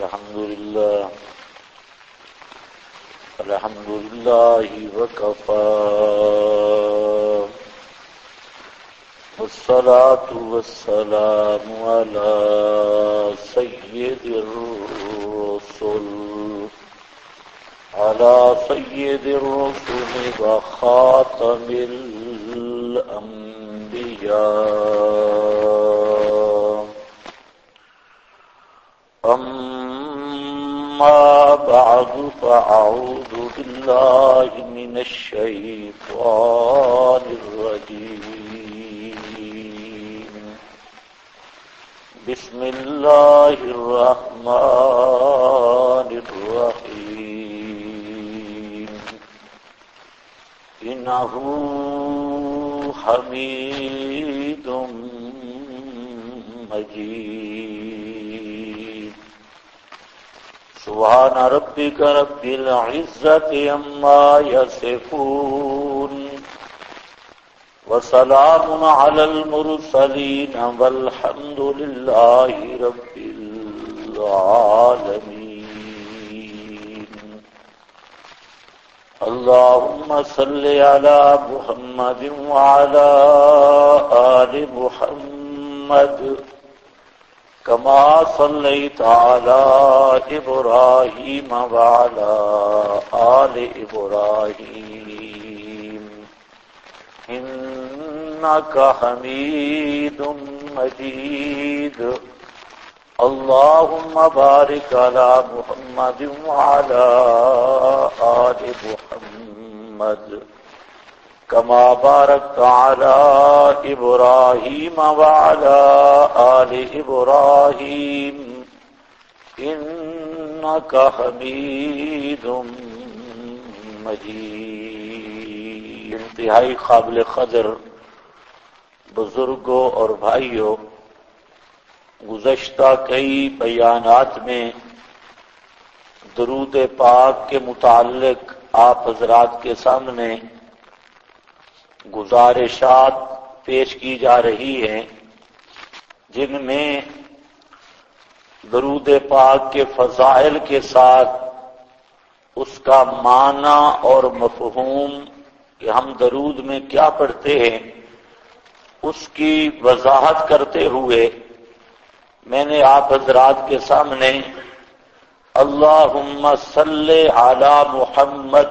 الحمد لله وكفى والصلاة والسلام على سيد الرسل وخاتم الأنبياء. أما بعد فأعوذ بالله من الشيطان الرجيم. بسم الله الرحمن الرحيم. إنه حميد مجيد. سبحان ربك رب العزة عما يصفون وسلام على المرسلين والحمد لله رب العالمين. اللهم صل على محمد وعلى آل محمد كما صليت على إبراهيم وعلى آل إبراهيم إنك حميد مجيد. اللهم بارك على محمد وعلى آل محمد كما باركت على إبراهيم وعلى آل إبراهيم إنك حميد مجيد. انتہائی قابل قدر بزرگوں اور بھائیوں، گزشتہ کئی بیانات میں درود پاک کے متعلق آپ حضرات کے سامنے گزارشات پیش کی جا رہی ہیں، جن میں درود پاک کے فضائل کے ساتھ اس کا معنی اور مفہوم کہ ہم درود میں کیا پڑھتے ہیں اس کی وضاحت کرتے ہوئے میں نے آپ حضرات کے سامنے اللہم صلی علی محمد،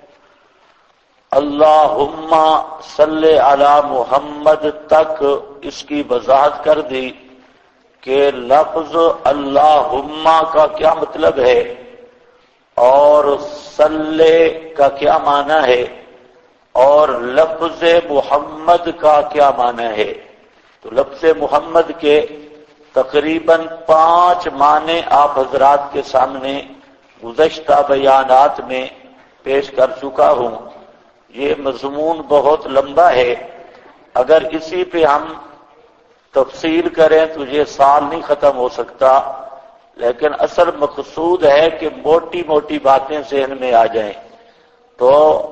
اللہم صلی علی محمد تک اس کی وضاحت کر دی کہ لفظ اللہم کا کیا مطلب ہے اور صلی کا کیا معنی ہے اور لفظ محمد کا کیا معنی ہے. تو لفظ محمد کے تقریباً 5 معنی آپ حضرات کے سامنے گزشتہ بیانات میں پیش کر چکا ہوں. یہ مضمون بہت لمبا ہے، اگر اسی پہ ہم تفصیل کریں تو یہ سال نہیں ختم ہو سکتا، لیکن اصل مقصود ہے کہ موٹی موٹی باتیں ذہن میں آ جائیں. تو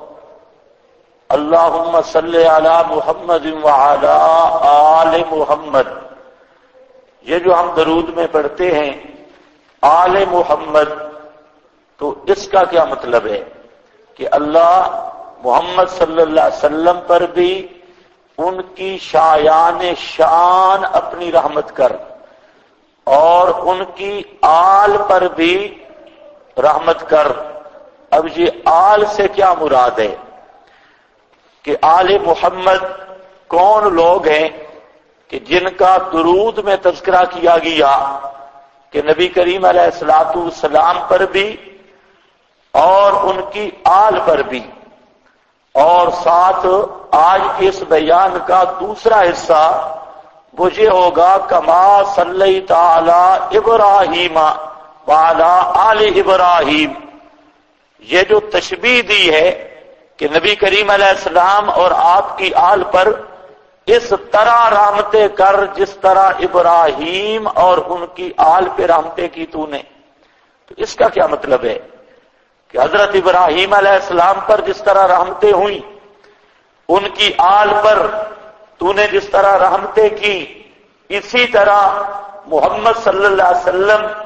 اللہم صلی علی محمد وعلی آل محمد، یہ جو ہم درود میں پڑھتے ہیں آل محمد، تو اس کا کیا مطلب ہے کہ اللہ محمد صلی اللہ علیہ وسلم پر بھی ان کی شایان شان اپنی رحمت کر اور ان کی آل پر بھی رحمت کر. اب یہ آل سے کیا مراد ہے کہ آل محمد کون لوگ ہیں کہ جن کا درود میں تذکرہ کیا گیا کہ نبی کریم علیہ الصلوۃ والسلام پر بھی اور ان کی آل پر بھی. اور ساتھ آج کے اس بیان کا دوسرا حصہ وہ یہ ہوگا کما صلیت علی ابراہیم وعلی آل ابراہیم. یہ جو تشبیہ دی ہے کہ نبی کریم علیہ السلام اور آپ کی آل پر اس طرح رحمتیں کر جس طرح ابراہیم اور ان کی آل پہ رحمتیں کی تو نے. تو اس کا کیا مطلب ہے کہ حضرت ابراہیم علیہ السلام پر جس طرح رحمتیں ہوئیں ان کی آل پر تو نے جس طرح رحمتیں کی، اسی طرح محمد صلی اللہ علیہ وسلم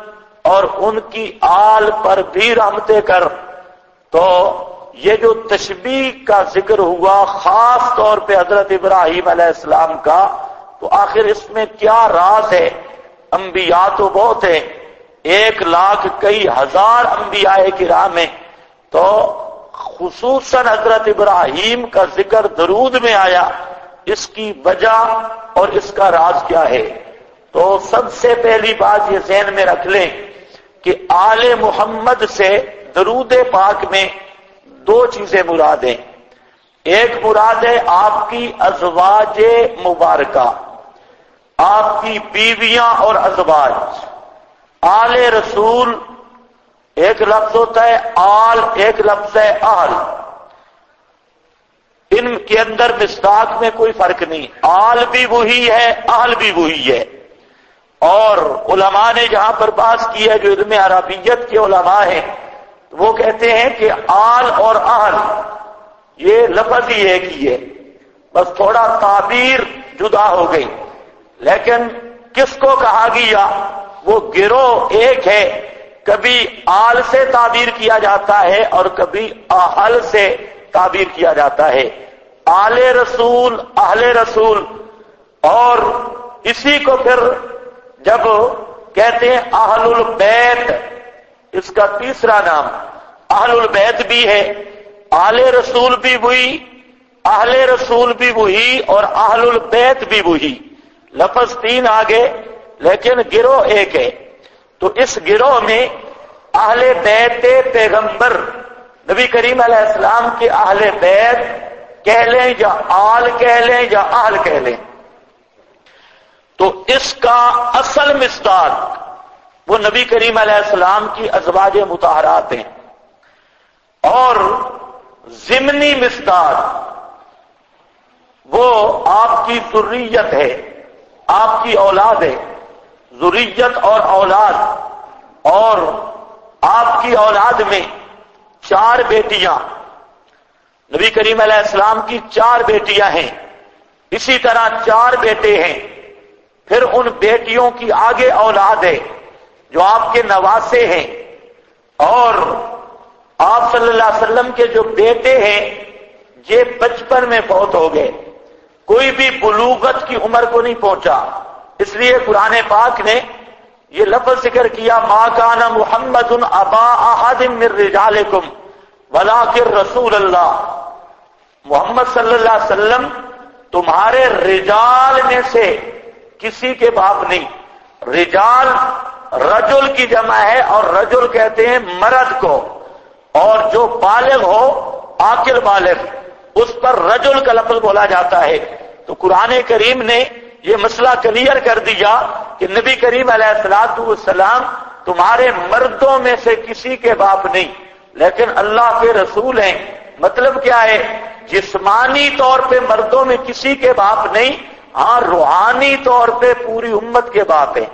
اور ان کی آل پر بھی رحمتیں کر۔ تو یہ جو تشبیہ کا ذکر ہوا خاص طور پہ حضرت ابراہیم علیہ السلام کا، تو آخر اس میں کیا راز ہے؟ انبیاء تو بہت ہیں، 1,00,000 کئی ہزار انبیاء کرام ہیں، تو خصوصاً حضرت ابراہیم کا ذکر درود میں آیا، اس کی وجہ اور اس کا راز کیا ہے؟ تو سب سے پہلی بات یہ ذہن میں رکھ لیں کہ آل محمد سے درود پاک میں 2 چیزیں مراد ہیں۔ ایک مراد ہے آپ کی ازواج مبارکہ، آپ کی بیویاں اور ازواج۔ آل رسول ایک لفظ ہوتا ہے آل، ایک لفظ ہے اہل، ان کے اندر مصداق میں کوئی فرق نہیں، آل بھی وہی ہے اہل بھی وہی ہے۔ اور علماء نے جہاں پر بحث کی ہے، جو علم عربیت کے علماء ہیں، وہ کہتے ہیں کہ آل اور اہل یہ لفظ ہی ایک ہی ہے، بس تھوڑا تعبیر جدا ہو گئی، لیکن کس کو کہا گیا؟ وہ گروہ ایک ہے، کبھی آل سے تعبیر کیا جاتا ہے اور کبھی اہل سے تعبیر کیا جاتا ہے، آل رسول اہل رسول۔ اور اسی کو پھر جب کہتے ہیں اہل البیت، اس کا تیسرا نام اہل البیت بھی ہے، آل رسول بھی وہی، اہل رسول بھی وہی، اور اہل البیت بھی وہی، لفظ 3 آگے لیکن گروہ ایک ہے۔ تو اس گروہ میں اہل بیت پیغمبر نبی کریم علیہ السلام کے اہل بیت کہہ لیں یا آل کہہ لیں یا اہل کہہ لیں، تو اس کا اصل مصداق وہ نبی کریم علیہ السلام کی ازواج مطہرات ہیں، اور ضمنی مصداق وہ آپ کی ذریت ہے، آپ کی اولاد ہے، ذریت اور اولاد۔ اور آپ کی اولاد میں 4 بیٹیاں، نبی کریم علیہ السلام کی 4 بیٹیاں ہیں، اسی طرح 4 بیٹے ہیں، پھر ان بیٹیوں کی آگے اولاد ہے جو آپ کے نواسے ہیں، اور آپ صلی اللہ علیہ وسلم کے جو بیٹے ہیں یہ 55 میں فوت ہو گئے، کوئی بھی بلوغت کی عمر کو نہیں پہنچا، اس لیے قرآن پاک نے یہ لفظ ذکر کیا ما کان محمد ابا احد من رجالکم ولکن رسول اللہ، محمد صلی اللہ علیہ وسلم تمہارے رجال میں سے کسی کے باپ نہیں۔ رجال رجل کی جمع ہے، اور رجل کہتے ہیں مرد کو، اور جو بالغ ہو عاقل بالغ اس پر رجل کا لفظ بولا جاتا ہے۔ تو قرآن کریم نے یہ مسئلہ کلیئر کر دیا کہ نبی کریم علیہ السلام تمہارے مردوں میں سے کسی کے باپ نہیں، لیکن اللہ کے رسول ہیں۔ مطلب کیا ہے؟ جسمانی طور پہ مردوں میں کسی کے باپ نہیں، ہاں روحانی طور پہ پوری امت کے باپ ہیں۔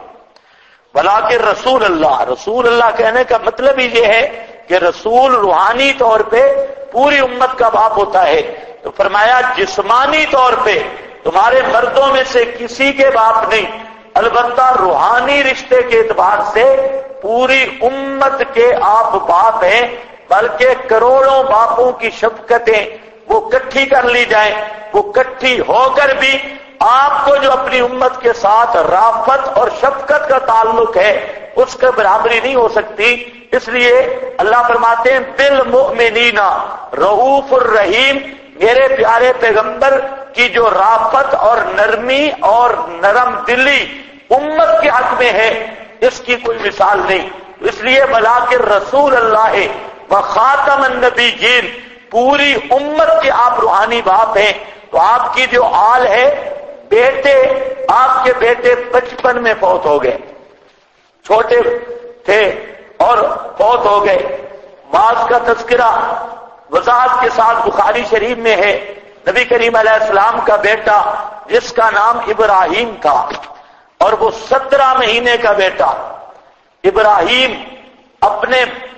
بلاکہ رسول اللہ، رسول اللہ کہنے کا مطلب ہی یہ ہے کہ رسول روحانی طور پہ پوری امت کا باپ ہوتا ہے۔ تو فرمایا جسمانی طور پہ تمہارے مردوں میں سے کسی کے باپ نہیں، البتہ روحانی رشتے کے اعتبار سے پوری امت کے آپ باپ ہیں، بلکہ کروڑوں باپوں کی شفقتیں وہ کٹھی کر لی جائیں، وہ کٹھی ہو کر بھی آپ کو جو اپنی امت کے ساتھ رافت اور شفقت کا تعلق ہے اس کا برابری نہیں ہو سکتی۔ اس لیے اللہ فرماتے ہیں بالمؤمنین رؤوف الرحیم، میرے پیارے پیغمبر کی جو رافت اور نرمی اور نرم دلی امت کے حق میں ہے اس کی کوئی مثال نہیں۔ اس لیے بلاکر رسول اللہ و خاتم النبیین، پوری امت کے آپ روحانی باپ ہیں۔ تو آپ کی جو آل ہے، بیٹے، آپ کے بیٹے 55 میں فوت ہو گئے، چھوٹے تھے اور فوت ہو گئے۔ بعض کا تذکرہ وضاحت کے ساتھ بخاری شریف میں ہے، نبی کریم علیہ السلام کا بیٹا جس کا نام ابراہیم تھا، اور وہ 17 مہینے کا بیٹا ابراہیم اپنے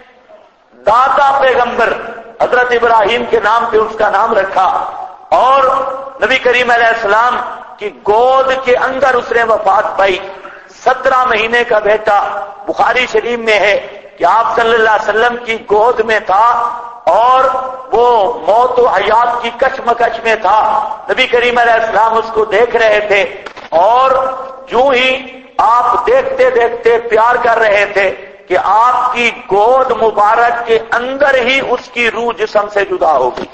دادا پیغمبر حضرت ابراہیم کے نام پہ اس کا نام رکھا، اور نبی کریم علیہ السلام کی گود کے اندر اس نے وفات پائی۔ 17 مہینے کا بیٹا بخاری شریف میں ہے کہ آپ صلی اللہ علیہ وسلم کی گود میں تھا اور وہ موت و حیات کی کشمکش میں تھا. نبی کریم علیہ السلام اس کو دیکھ رہے تھے اور جو ہی آپ دیکھتے دیکھتے پیار کر رہے تھے کہ آپ کی گود مبارک کے اندر ہی اس کی روح جسم سے جدا ہو گئی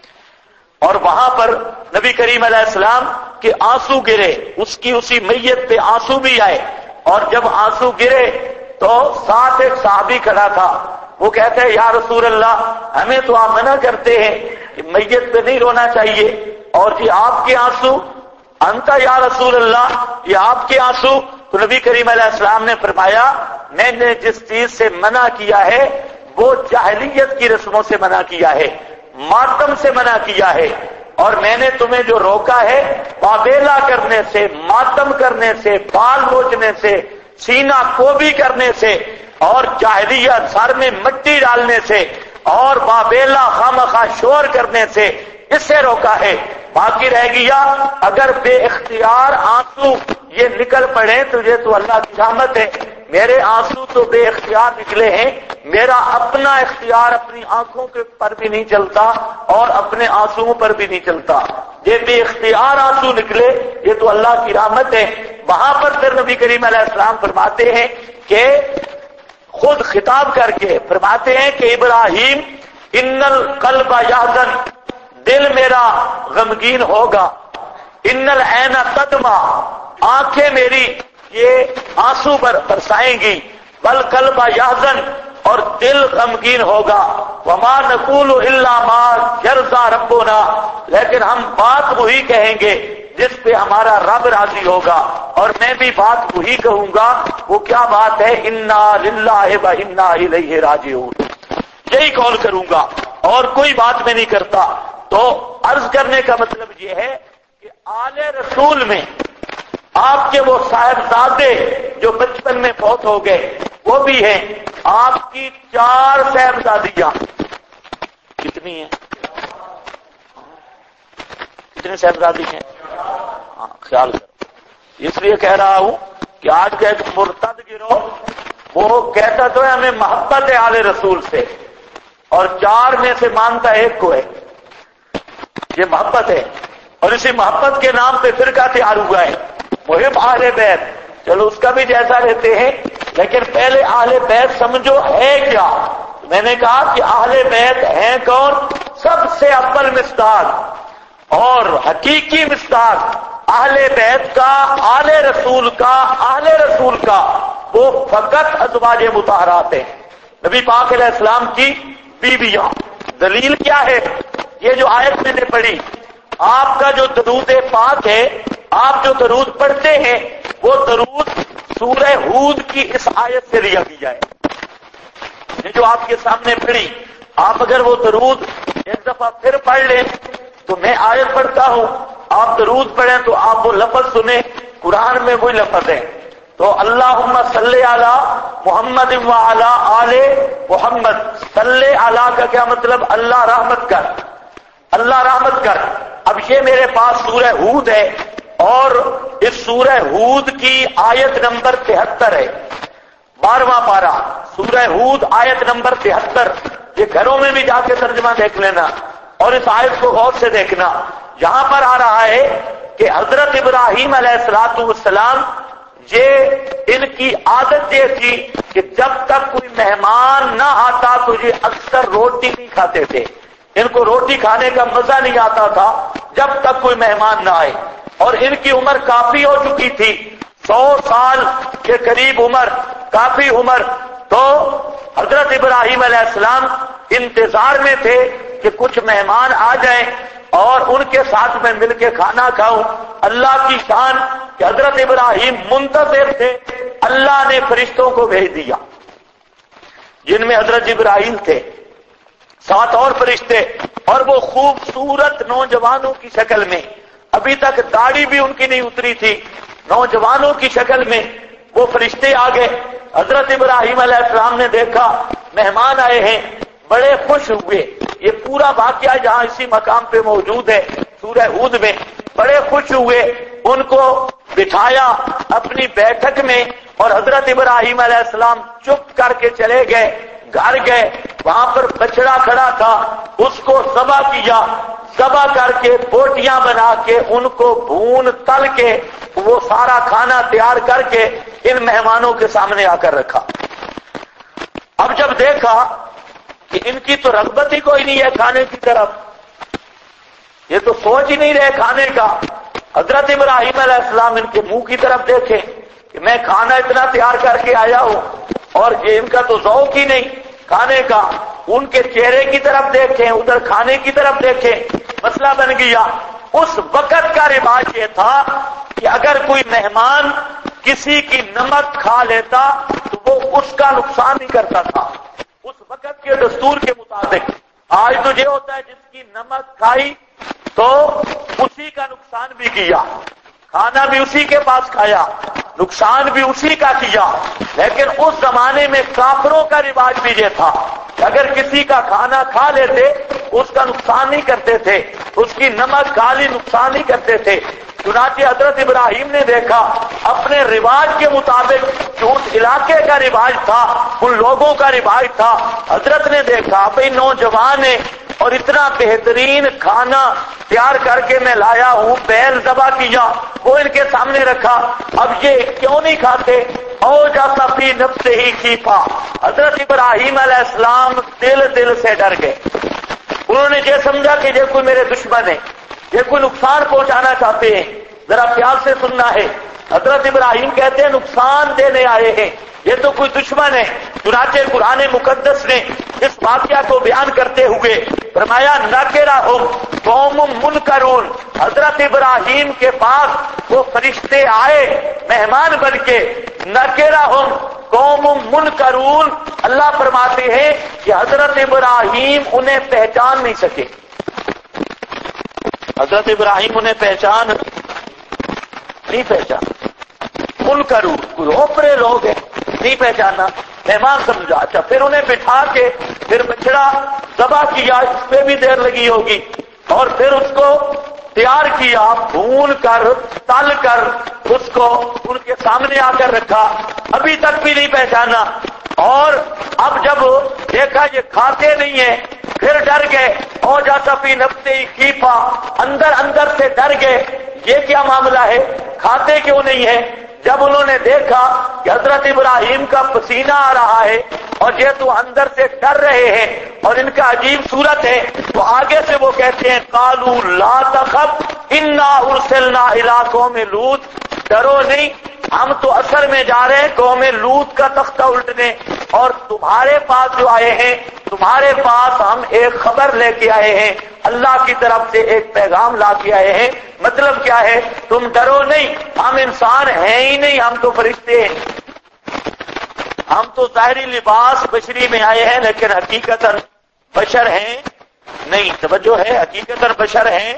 اور وہاں پر نبی کریم علیہ السلام کے آنسو گرے. اس کی اسی میت پہ آنسو بھی آئے اور جب آنسو گرے تو ساتھ ایک صحابی کھڑا تھا. وہ کہتے ہیں یا رسول اللہ ہمیں تو آپ منع کرتے ہیں کہ میت پہ نہیں رونا چاہیے اور جی آپ کے آنسو انتا یا رسول اللہ یہ آپ کے آنسو. تو نبی کریم علیہ السلام نے فرمایا میں نے جس چیز سے منع کیا ہے وہ جاہلیت کی رسموں سے منع کیا ہے, ماتم سے منع کیا ہے, اور میں نے تمہیں جو روکا ہے واویلا کرنے سے, ماتم کرنے سے, بال نوچنے سے, سینہ کوبی کرنے سے اور جاہلیت سر میں مٹی ڈالنے سے اور واویلا خامخواہ شور کرنے سے اس سے روکا ہے. باقی رہ گیا اگر بے اختیار آنسو یہ نکل پڑے تجھے تو اللہ کی رحمت ہے. میرے آنسو تو بے اختیار نکلے ہیں, میرا اپنا اختیار اپنی آنکھوں کے پر بھی نہیں چلتا اور اپنے آنسوؤں پر بھی نہیں چلتا. یہ بے اختیار آنسو نکلے یہ تو اللہ کی رحمت ہے. وہاں پر پھر نبی کریم علیہ السلام فرماتے ہیں کہ خود خطاب کر کے فرماتے ہیں کہ ابراہیم ان القلب یحزن, دل میرا غمگین ہوگا, ان العین تدمع, آنکھیں میری یہ آنسو برسائیں گی, والقلب یحزن, اور دل غمگین ہوگا, وما نقول الا ما یرضى ربنا, لیکن ہم بات وہی کہیں گے جس پہ ہمارا رب راضی ہوگا. اور میں بھی بات وہی کہوں گا. وہ کیا بات ہے؟ انا للہ و انا الیہ راجعون, یہی قول کروں گا اور کوئی بات میں نہیں کرتا. تو عرض کرنے کا مطلب یہ ہے کہ آل رسول میں آپ کے وہ صاحبزادے جو بچپن میں فوت ہو گئے وہ بھی ہیں. آپ کی 4 صاحبزادیاں کتنی ہیں؟ کتنی صاحبزادی ہیں؟ ہاں خیال کرو. اس لیے کہہ رہا ہوں کہ آج کا ایک مرتد گروہ وہ کہتا تو ہے ہمیں محبت ہے آل رسول سے اور 4 میں سے مانتا ایک کو ہے. یہ محبت ہے اور اسی محبت کے نام پہ فرقہ تیار ہوا ہے محب اہل بیت. چلو اس کا بھی جیسا رہتے ہیں لیکن پہلے اہل بیت سمجھو ہے کیا. میں نے کہا کہ اہل بیت ہیں کون؟ سب سے اول مصداق اور حقیقی مصداق اہل بیت کا, آل رسول کا, اہل رسول کا وہ فقط ازواج مطہرات ہیں, نبی پاک علیہ السلام کی بیویاں. دلیل کیا ہے؟ یہ جو آیت میں نے پڑھی, آپ کا جو درود پاک ہے, آپ جو درود پڑھتے ہیں وہ درود سورہ ہود کی اس آیت سے لیا گیا ہے. یہ جو آپ کے سامنے پڑھی, آپ اگر وہ درود ایک دفعہ پھر پڑھ لیں تو میں آیت پڑھتا ہوں, آپ درود پڑھیں تو آپ وہ لفظ سنیں, قرآن میں وہی لفظ ہے. تو اللہم صلی علی محمد وعلی آل محمد. صلی علی کا کیا مطلب؟ اللہ رحمت کر, اللہ رحمت کر. اب یہ میرے پاس سورہ ہود ہے اور اس سورہ ہود کی آیت نمبر 73 ہے, 12واں پارہ سورہ ہود آیت نمبر 73. یہ گھروں میں بھی جا کے ترجمہ دیکھ لینا اور اس آیت کو غور سے دیکھنا. یہاں پر آ رہا ہے کہ حضرت ابراہیم علیہ السلام یہ ان کی عادت یہ تھی کہ جب تک کوئی مہمان نہ آتا تو یہ اکثر روٹی نہیں کھاتے تھے. ان کو روٹی کھانے کا مزہ نہیں آتا تھا جب تک کوئی مہمان نہ آئے. اور ان کی عمر کافی ہو چکی تھی, 100 سال کے قریب عمر, کافی عمر. تو حضرت ابراہیم علیہ السلام انتظار میں تھے کہ کچھ مہمان آ جائیں اور ان کے ساتھ میں مل کے کھانا کھاؤں. اللہ کی شان کہ حضرت ابراہیم منتظر تھے. اللہ نے فرشتوں کو بھیج دیا جن میں حضرت ابراہیم تھے, 7 اور فرشتے, اور وہ خوبصورت نوجوانوں کی شکل میں, ابھی تک داڑھی بھی ان کی نہیں اتری تھی, نوجوانوں کی شکل میں وہ فرشتے آ گئے. حضرت ابراہیم علیہ السلام نے دیکھا مہمان آئے ہیں, بڑے خوش ہوئے. یہ پورا واقعہ جہاں اسی مقام پہ موجود ہے سورہ ہود میں. بڑے خوش ہوئے, ان کو بٹھایا اپنی بیٹھک میں اور حضرت ابراہیم علیہ السلام چپ کر کے چلے گئے، گھر گئے، وہاں پر بچڑا کھڑا تھا، اس کو ذبح کیا، ذبح کر کے بوٹیاں بنا کے ان کو بھون تل کے وہ سارا کھانا تیار کر کے ان مہمانوں کے سامنے آ کر رکھا۔ اب جب دیکھا کہ ان کی تو رغبت ہی کوئی نہیں ہے کھانے کی طرف، یہ تو سوچ ہی نہیں رہے کھانے کا، حضرت ابراہیم علیہ السلام ان کے منہ کی طرف دیکھیں کہ میں کھانا اتنا تیار کر کے آیا ہوں اور یہ ان کا تو ذوق ہی نہیں کھانے کا، ان کے چہرے کی طرف دیکھیں، ادھر کھانے کی طرف دیکھیں، مسئلہ بن گیا۔ اس وقت کا رواج یہ تھا کہ اگر کوئی مہمان کسی کی نمک کھا لیتا تو وہ اس کا نقصان نہیں کرتا تھا اس وقت کے دستور کے مطابق۔ آج تو یہ ہوتا ہے جس کی نمک کھائی تو اسی کا نقصان بھی کیا، کھانا بھی اسی کے پاس کھایا، نقصان بھی اسی کا کیا۔ لیکن اس زمانے میں کافروں کا رواج بھی یہ تھا کہ اگر کسی کا کھانا کھا لیتے اس کا نقصان نہیں کرتے تھے، اس کی نمک کھا لی نقصان نہیں کرتے تھے۔ چنانچہ حضرت ابراہیم نے دیکھا اپنے رواج کے مطابق، جو اس علاقے کا رواج تھا، ان لوگوں کا رواج تھا، حضرت نے دیکھا بھئی نوجوان ہیں اور اتنا بہترین کھانا تیار کر کے میں لایا ہوں، بیل ذبح کیا، وہ ان کے سامنے رکھا، اب یہ کیوں نہیں کھاتے؟ اوجس فی نفسہ خیفہ، حضرت ابراہیم علیہ السلام دل سے ڈر گئے۔ انہوں نے یہ سمجھا کہ یہ کوئی میرے دشمن ہے، یہ کوئی نقصان پہنچانا چاہتے ہیں۔ ذرا پیار سے سننا ہے، حضرت ابراہیم کہتے ہیں نقصان دینے آئے ہیں، یہ تو کوئی دشمن ہے۔ چنانچہ قرآن مقدس نے اس واقعہ کو بیان کرتے ہوئے فرمایا نکرہم قوم منکرون، حضرت ابراہیم کے پاس وہ فرشتے آئے مہمان بن کے، نکرہم قوم منکرون، اللہ فرماتے ہیں کہ حضرت ابراہیم انہیں پہچان نہیں سکے، حضرت ابراہیم انہیں پہچان منکرون، کوئی اوپرے لوگ ہیں، نہیں پہچانا، مہمان سمجھا۔ اچھا پھر انہیں بٹھا کے پھر بچڑا ذبح کیا، اس پہ بھی دیر لگی ہوگی، اور پھر اس کو تیار کیا، بھون کر تل کر اس کو ان کے سامنے آ کر رکھا، ابھی تک بھی نہیں پہچانا۔ اور اب جب دیکھا یہ کھاتے نہیں ہیں پھر ڈر گئے، اوجس فی نفسہ خیفہ، اندر سے ڈر گئے، یہ کیا معاملہ ہے، کھاتے کیوں نہیں ہے؟ جب انہوں نے دیکھا کہ حضرت ابراہیم کا پسینہ آ رہا ہے اور یہ تو اندر سے ڈر رہے ہیں اور ان کا عجیب صورت ہے، تو آگے سے وہ کہتے ہیں قالوا لا تخف انا ارسلنا الی قوم لوط، ڈرو نہیں، ہم تو اثر میں جا رہے ہیں قوم لوط کا تختہ الٹنے، اور تمہارے پاس جو آئے ہیں، تمہارے پاس ہم ایک خبر لے کے آئے ہیں، اللہ کی طرف سے ایک پیغام لا کے آئے ہیں۔ مطلب کیا ہے؟ تم ڈرو نہیں، ہم انسان ہیں ہی نہیں، ہم تو فرشتے ہیں، ہم تو ظاہری لباس بشری میں آئے ہیں لیکن حقیقتاً بشر ہیں نہیں، توجہ ہے، حقیقتاً بشر ہیں،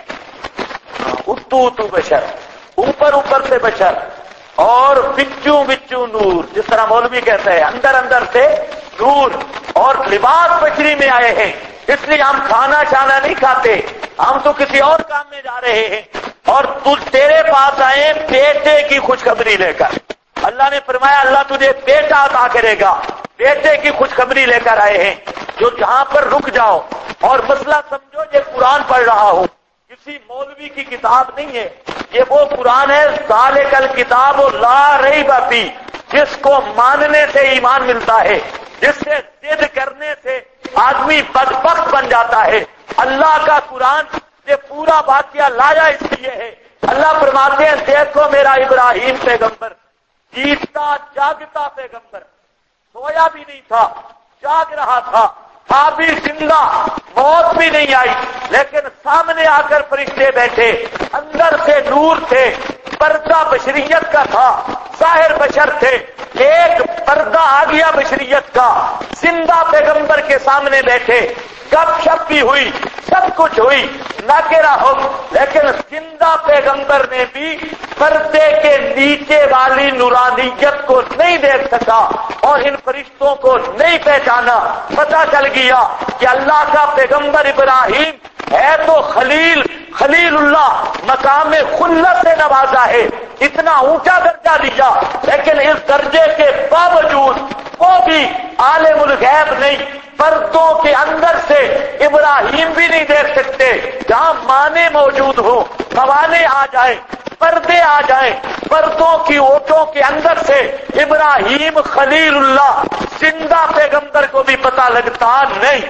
اتو بشر، اوپر سے بشر، اور بچو نور، جس طرح مولوی کہتا ہے اندر سے نور، اور لباس بشری میں آئے ہیں، اس لیے ہم کھانا شانا نہیں کھاتے، ہم تو کسی اور کام میں جا رہے ہیں، اور تیرے پاس آئے بیٹے کی خوشخبری لے کر۔ اللہ نے فرمایا اللہ تجھے بیٹا عطا کرے گا، بیٹے کی خوشخبری لے کر آئے ہیں، جو جہاں پر رک جاؤ اور مسئلہ سمجھو، یہ قرآن پڑھ رہا ہوں، کسی مولوی کی کتاب نہیں ہے، یہ وہ قرآن ہے، ذالک الکتاب لا ریب فیہ، جس کو ماننے سے ایمان ملتا ہے، جس سے ضد کرنے سے آدمی بدبخت بن جاتا ہے۔ اللہ کا قرآن یہ پورا واقعہ لایا اس لیے ہے، اللہ فرماتے ہیں دیکھو میرا ابراہیم پیغمبر، جیتا جاگتا پیغمبر، سویا بھی نہیں تھا، جاگ رہا تھا بھی زندہ، موت بھی نہیں آئی، لیکن سامنے آ کر فرشتے بیٹھے، اندر سے نور تھے، پردہ بشریت کا تھا، ظاہر بشر تھے، ایک پردہ آ گیا بشریت کا، زندہ پیغمبر کے سامنے بیٹھے، گپ شپ بھی ہوئی، سب کچھ ہوئی، ناکرہ ہو، لیکن زندہ پیغمبر نے بھی پردے کے نیچے والی نورانیت کو نہیں دیکھ سکا اور ان فرشتوں کو نہیں پہچانا۔ پتہ چل گیا کہ اللہ کا پیغمبر ابراہیم ہے تو خلیل، خلیل اللہ مقام خلت سے نوازا ہے، اتنا اونچا درجہ دیا، لیکن اس درجے کے باوجود وہ بھی عالم الغیب نہیں، پردوں کے اندر سے ابراہیم بھی نہیں دیکھ سکتے، جہاں معنی موجود ہو، سوانے آ جائیں، پردے آ جائیں، پردوں کی اوٹوں کے اندر سے ابراہیم خلیل اللہ زندہ پیغمبر کو بھی پتہ لگتا نہیں۔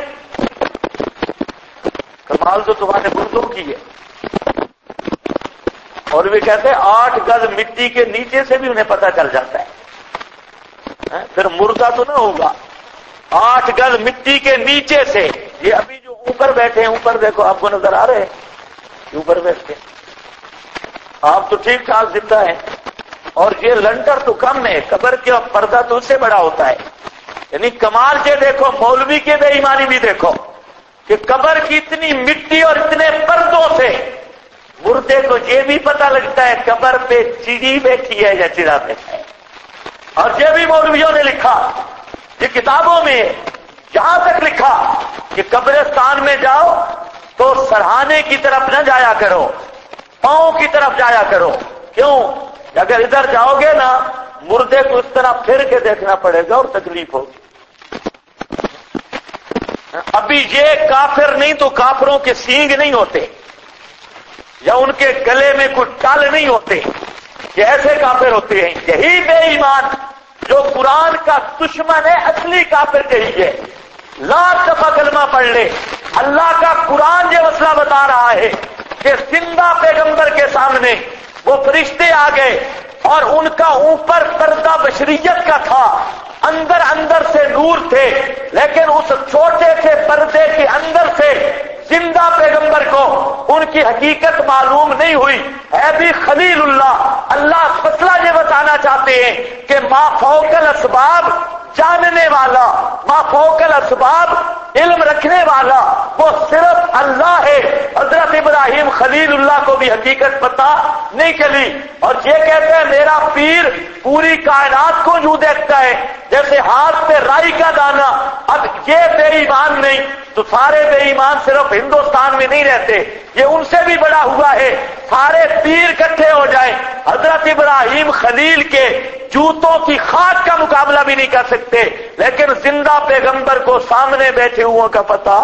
کمال تو تمہارے مردوں کی ہے، اور بھی کہتے ہیں 8 گز مٹی کے نیچے سے بھی انہیں پتہ چل جاتا ہے، پھر مردہ تو نہ ہوگا۔ 8 گز مٹی کے نیچے سے، یہ ابھی جو اوپر بیٹھے ہیں، اوپر دیکھو آپ کو نظر آ رہے ہیں، اوپر بیٹھتے ہیں آپ تو ٹھیک ٹھاک زندہ ہیں، اور یہ لنٹر تو کم ہے، قبر کا پردہ تو اس سے بڑا ہوتا ہے۔ یعنی کمال یہ دیکھو، مولوی کی بے ایمانی بھی دیکھو کہ قبر کی اتنی مٹی اور اتنے پردوں سے مردے کو یہ بھی پتہ لگتا ہے قبر پہ چڑی بیٹھی ہے یا چڑا بیٹھا ہے۔ اور یہ بھی مولویوں نے لکھا، یہ کتابوں میں یہاں تک لکھا کہ قبرستان میں جاؤ تو سرہانے کی طرف نہ جایا کرو، پاؤں کی طرف جایا کرو۔ کیوں؟ اگر ادھر جاؤ گے نا، مردے کو اس طرح پھر کے دیکھنا پڑے گا اور تکلیف ہوگی۔ ابھی یہ کافر نہیں تو کافروں کے سینگ نہیں ہوتے، یا ان کے گلے میں کوئی ٹال نہیں ہوتے، یہ ایسے کافر ہوتے ہیں۔ یہی بے ایمان جو قرآن کا دشمن ہے، اصلی کافر یہی ہے۔ لاکھ دفعہ کلمہ پڑھ لے، اللہ کا قرآن یہ مسئلہ بتا رہا ہے کہ زندہ پیغمبر کے سامنے وہ فرشتے آ گئے اور ان کا اوپر پردہ بشریت کا تھا، اندر اندر سے نور تھے، لیکن اس چھوٹے سے پردے کے اندر سے زندہ پیغمبر کو ان کی حقیقت معلوم نہیں ہوئی، ہے بھی خلیل اللہ۔ اللہ مسئلہ یہ بتانا چاہتے ہیں کہ ما فوق الاسباب جاننے والا، ما فوق الاسباب علم رکھنے والا وہ صرف اللہ ہے۔ حضرت ابراہیم خلیل اللہ کو بھی حقیقت پتہ نہیں چلی، اور یہ کہتے ہیں میرا پیر پوری کائنات کو یوں دیکھتا ہے جیسے ہاتھ پہ رائی کا دانہ۔ اب یہ بے ایمان نہیں تو سارے بے ایمان صرف ہندوستان میں نہیں رہتے، یہ ان سے بھی بڑا ہوا ہے۔ سارے پیر اکٹھے ہو جائیں، حضرت ابراہیم خلیل کے جوتوں کی خاک کا مقابلہ بھی نہیں کر سکتے، لیکن زندہ پیغمبر کو سامنے بیٹھے ہوں کا پتہ،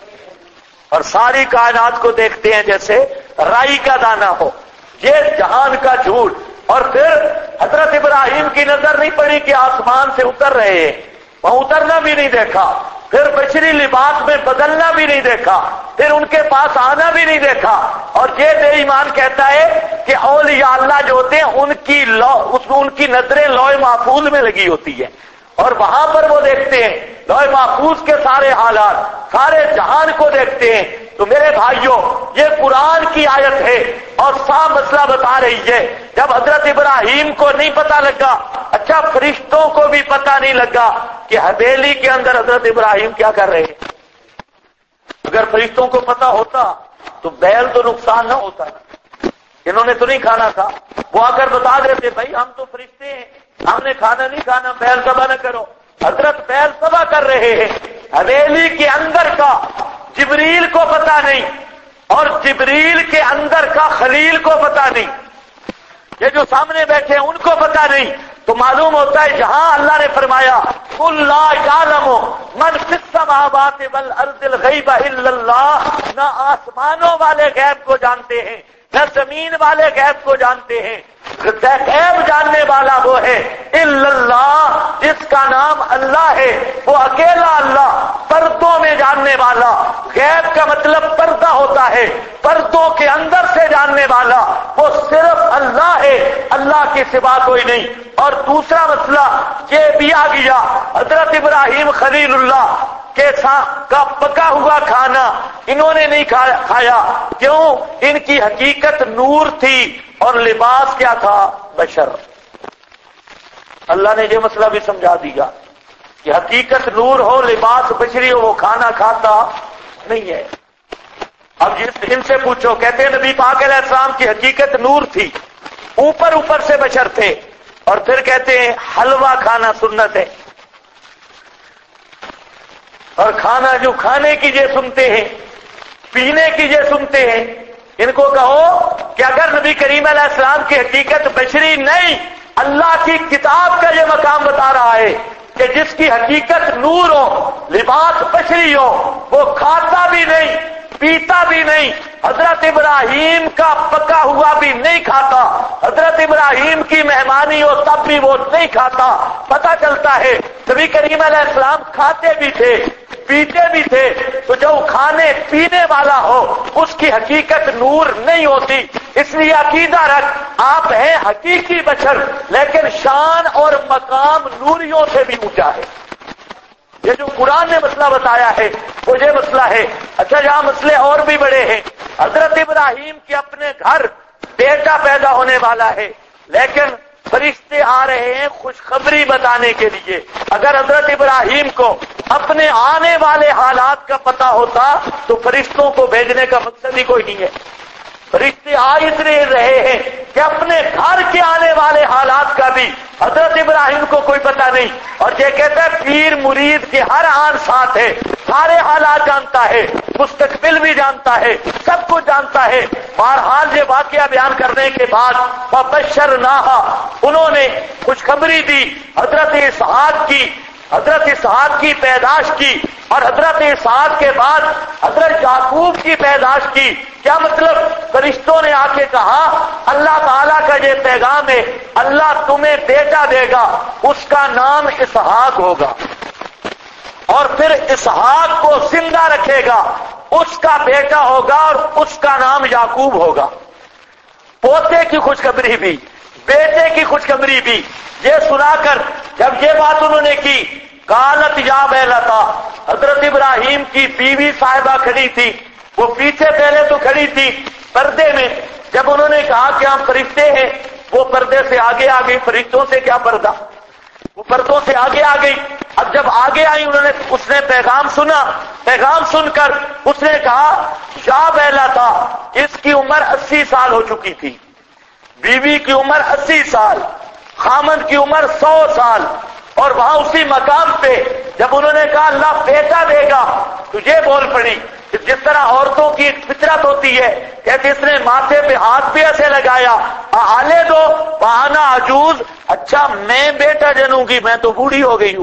اور ساری کائنات کو دیکھتے ہیں جیسے رائی کا دانہ ہو۔ یہ جہان کا جھوٹ۔ اور پھر حضرت ابراہیم کی نظر نہیں پڑی کہ آسمان سے اتر رہے ہیں، وہاں اترنا بھی نہیں دیکھا، پھر بشری لباس میں بدلنا بھی نہیں دیکھا، پھر ان کے پاس آنا بھی نہیں دیکھا۔ اور یہ بے ایمان کہتا ہے کہ اولیاء اللہ جو ہوتے ہیں ان کی نظریں لوح محفوظ میں لگی ہوتی ہے، اور وہاں پر وہ دیکھتے ہیں لوح محفوظ کے سارے حالات، سارے جہان کو دیکھتے ہیں۔ تو میرے بھائیوں، یہ قرآن کی آیت ہے اور صاف مسئلہ بتا رہی ہے۔ جب حضرت ابراہیم کو نہیں پتہ لگا، اچھا فرشتوں کو بھی پتہ نہیں لگا کہ حویلی کے اندر حضرت ابراہیم کیا کر رہے ہیں۔ اگر فرشتوں کو پتہ ہوتا تو بیل تو نقصان نہ ہوتا، انہوں نے تو نہیں کھانا تھا، وہ آ کر بتا دیتے بھائی ہم تو فرشتے ہیں، ہم نے کھانا نہیں کھانا، بیل ذبح نہ کرو۔ حضرت بیل ذبح کر رہے ہیں، حویلی کے اندر کا جبریل کو پتہ نہیں، اور جبریل کے اندر کا خلیل کو پتہ نہیں، یہ جو سامنے بیٹھے ہیں ان کو پتہ نہیں۔ تو معلوم ہوتا ہے جہاں اللہ نے فرمایا قل لا یعلم من فی السماوات والارض الغیب الا اللہ، نہ آسمانوں والے غیب کو جانتے ہیں نہ زمین والے غیب کو جانتے ہیں، غیب جاننے والا وہ ہے الا اللہ، جس کا نام اللہ ہے، وہ اکیلا اللہ، پردوں میں جاننے والا۔ غیب کا مطلب پردہ ہوتا ہے، پردوں کے اندر سے جاننے والا وہ صرف اللہ ہے، اللہ کے سوا کوئی نہیں۔ اور دوسرا مسئلہ یہ بھی آ گیا، حضرت ابراہیم خلیل اللہ کا پکا ہوا کھانا انہوں نے نہیں کھایا، کیوں؟ ان کی حقیقت نور تھی اور لباس کیا تھا؟ بشر۔ اللہ نے یہ مسئلہ بھی سمجھا دیا کہ حقیقت نور ہو، لباس بشری ہو، وہ کھانا کھاتا نہیں ہے۔ اب ان سے پوچھو، کہتے ہیں نبی پاک علیہ السلام کی حقیقت نور تھی، اوپر سے بشر تھے، اور پھر کہتے ہیں حلوہ کھانا سنت ہے، اور کھانا جو کھانے کی یہ سنتے ہیں، پینے کی یہ سنتے ہیں، ان کو کہو کہ اگر نبی کریم علیہ السلام کی حقیقت بشری نہیں، اللہ کی کتاب کا یہ مقام بتا رہا ہے کہ جس کی حقیقت نور ہو، لباس بشری ہو، وہ کھاتا بھی نہیں پیتا بھی نہیں، حضرت ابراہیم کا پکا ہوا بھی نہیں کھاتا، حضرت ابراہیم کی مہمانی ہو تب بھی وہ نہیں کھاتا۔ پتہ چلتا ہے نبی کریم علیہ السلام کھاتے بھی تھے پیتے بھی تھے، تو جو کھانے پینے والا ہو اس کی حقیقت نور نہیں ہوتی۔ اس لیے عقیدہ رکھ، آپ ہیں حقیقی بشر لیکن شان اور مقام نوریوں سے بھی اونچا ہے۔ یہ جو قرآن نے مسئلہ بتایا ہے وہ یہ مسئلہ ہے۔ اچھا یہاں مسئلے اور بھی بڑے ہیں۔ حضرت ابراہیم کے اپنے گھر بیٹا پیدا ہونے والا ہے، لیکن فرشتے آ رہے ہیں خوشخبری بتانے کے لیے۔ اگر حضرت ابراہیم کو اپنے آنے والے حالات کا پتہ ہوتا تو فرشتوں کو بھیجنے کا مقصد ہی کوئی نہیں ہے۔ فرشتے آ اس لیے رہے ہیں کہ اپنے گھر کے آنے والے حالات کا بھی حضرت ابراہیم کو کوئی پتہ نہیں، اور یہ کہتا ہے پیر مرید کے ہر آن ساتھ ہے، سارے حالات جانتا ہے، مستقبل بھی جانتا ہے، سب کچھ جانتا ہے۔ بہرحال یہ واقعہ بیان کرنے کے بعد فبشرناہا، انہوں نے خوشخبری دی حضرت اسحاق کی پیدائش کی، اور حضرت اسحاق کے بعد حضرت یعقوب کی پیدائش کی۔ کیا مطلب؟ فرشتوں نے آ کے کہا اللہ تعالیٰ کا یہ پیغام ہے، اللہ تمہیں بیٹا دے گا، اس کا نام اسحاق ہوگا، اور پھر اسحاق کو زندہ رکھے گا، اس کا بیٹا ہوگا اور اس کا نام یعقوب ہوگا۔ پوتے کی خوشخبری بھی، بیٹے کی خوشخبری بھی۔ یہ سنا کر جب یہ بات انہوں نے کی، قالت یا ویلتا، حضرت ابراہیم کی بیوی صاحبہ کھڑی تھی، وہ پیچھے پہلے تو کھڑی تھی پردے میں، جب انہوں نے کہا کہ ہم فرشتے ہیں وہ پردے سے آگے آ گئی۔ فرشتوں سے کیا پردہ، وہ پردوں سے آگے آ گئی۔ اب جب آگے آئی اس نے پیغام سنا، پیغام سن کر اس نے کہا یا ویلتا، اس کی عمر 80 سال ہو چکی تھی، بیوی کی عمر 80 سال، خامند کی عمر 100 سال، اور وہاں اسی مقام پہ جب انہوں نے کہا اللہ بیٹا دے گا تو یہ بول پڑی جس طرح عورتوں کی ایک فطرت ہوتی ہے، کہتے اس نے ماتھے پہ ہاتھ بھی ایسے لگایا آلے دو وانا عجوز، اچھا میں بیٹا جنوں گی، میں تو بوڑھی ہو گئی ہوں،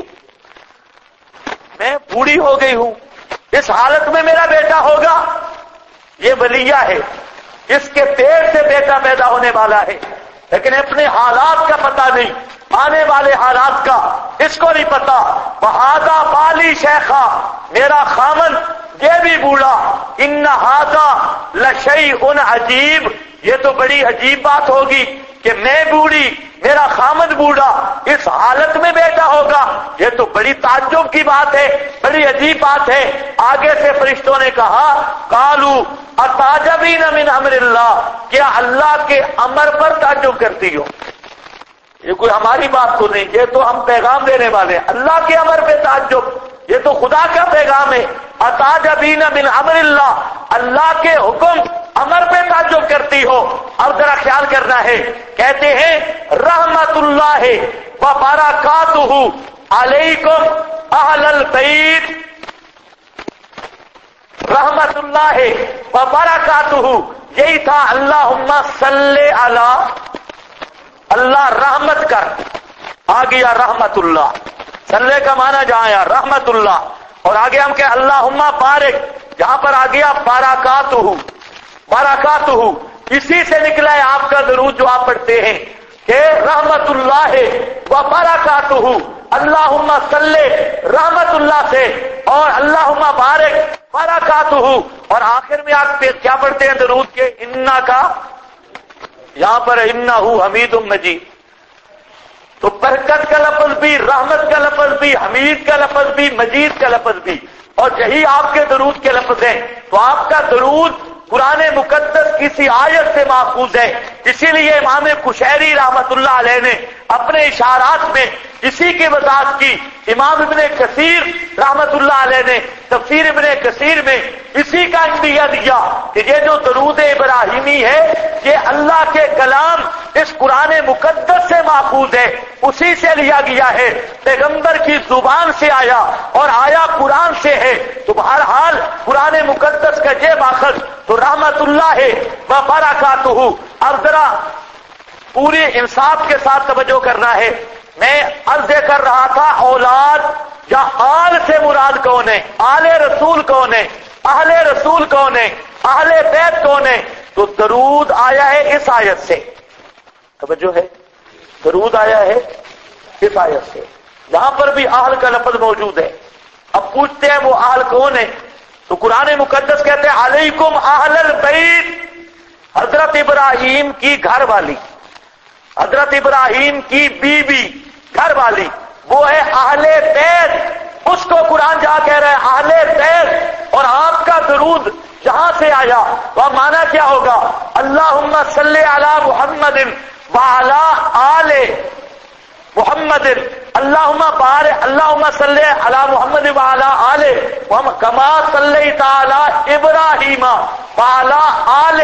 میں بوڑھی ہو گئی ہوں، اس حالت میں میرا بیٹا ہوگا؟ یہ ولیہ ہے، اس کے پیٹ سے بیٹا پیدا ہونے والا ہے، لیکن اپنے حالات کا پتہ نہیں، آنے والے حالات کا اس کو نہیں پتا۔ وہذا بالی شیخا، میرا خامن یہ بھی بوڑھا، ان ھذا لشیء عجیب، یہ تو بڑی عجیب بات ہوگی کہ میں بوڑھی میرا خامد بوڑھا اس حالت میں بیٹا ہوگا، یہ تو بڑی تعجب کی بات ہے، بڑی عجیب بات ہے۔ آگے سے فرشتوں نے کہا قالوا اتعجبین من امر اللہ، کیا اللہ کے امر پر تعجب کرتی ہو؟ یہ کوئی ہماری بات تو نہیں، یہ تو ہم پیغام دینے والے ہیں، اللہ کے امر پہ تعجب، یہ تو خدا کا پیغام ہے۔ اتعجبین من امر اللہ، اللہ کے حکم امر پہ تعجب کرتی ہو؟ اب ذرا خیال کرنا ہے، کہتے ہیں رحمت اللہ و برکاتہ علیکم اہل البیت، رحمت اللہ و برکاتہ یہی تھا اللہم صلی علی، اللہ رحمت کر، آ گیا رحمت اللہ، صلی کا معنی جہاں آیا رحمت اللہ، اور آگے ہم کہ اللہم بارک، جہاں پر آ گیا برکاتہ، برکاتہ، اسی سے نکلا ہے آپ کا درود جو آپ پڑھتے ہیں کہ رحمت اللہ و برکاتہ، اللہم صلی رحمت اللہ سے، اور اللہم بارک برکاتہ، اور آخر میں آپ کیا پڑھتے ہیں درود کے؟ انا کا، یہاں پر انہ حمید مجید، تو برکت کا لفظ بھی، رحمت کا لفظ بھی، حمید کا لفظ بھی، مجید کا لفظ بھی، اور یہی آپ کے درود کے لفظ ہیں۔ تو آپ کا درود قرآن مقدس کسی آیت سے ماخوذ ہے، اسی لیے امام کشیری رحمت اللہ علیہ نے اپنے اشارات میں اسی کی وضاحت کی۔ امام ابن کثیر رحمت اللہ علیہ نے تفسیر ابن کثیر میں اسی کا اندیہ دیا کہ یہ جو درود ابراہیمی ہے یہ اللہ کے کلام اس قرآن مقدس سے ماخوذ ہے، اسی سے لیا گیا ہے، پیغمبر کی زبان سے آیا اور آیا قرآن سے ہے۔ تو بہرحال قرآن مقدس کا یہ ماخذ تو رحمت اللہ و برکاتہ. اب ذرا پوری انصاف کے ساتھ توجہ کرنا ہے. میں عرض کر رہا تھا اولاد یا آل سے مراد کون ہے؟ آل رسول کون ہے؟ اہل رسول کون ہے؟ اہل بیت کون ہے؟ تو درود آیا ہے اس آیت سے. توجہ ہے، درود آیا ہے اس آیت سے. یہاں پر بھی اہل کا لفظ موجود ہے. اب پوچھتے ہیں وہ اہل کون ہے؟ تو قرآن مقدس کہتے ہیں علیکم اہل البیت، حضرت ابراہیم کی گھر والی، حضرت ابراہیم کی بیوی گھر والی، وہ ہے اہل بیت. اس کو قرآن جہاں کہہ رہا ہے اہل بیت، اور آپ کا درود جہاں سے آیا وہ معنی کیا ہوگا؟ اللہم صلی علی محمد وعلی آل محمد، اللہم بارک، اللہم صلی علی محمد وعلی آل محمد کما صلیت علی ابراہیم وعلی آل.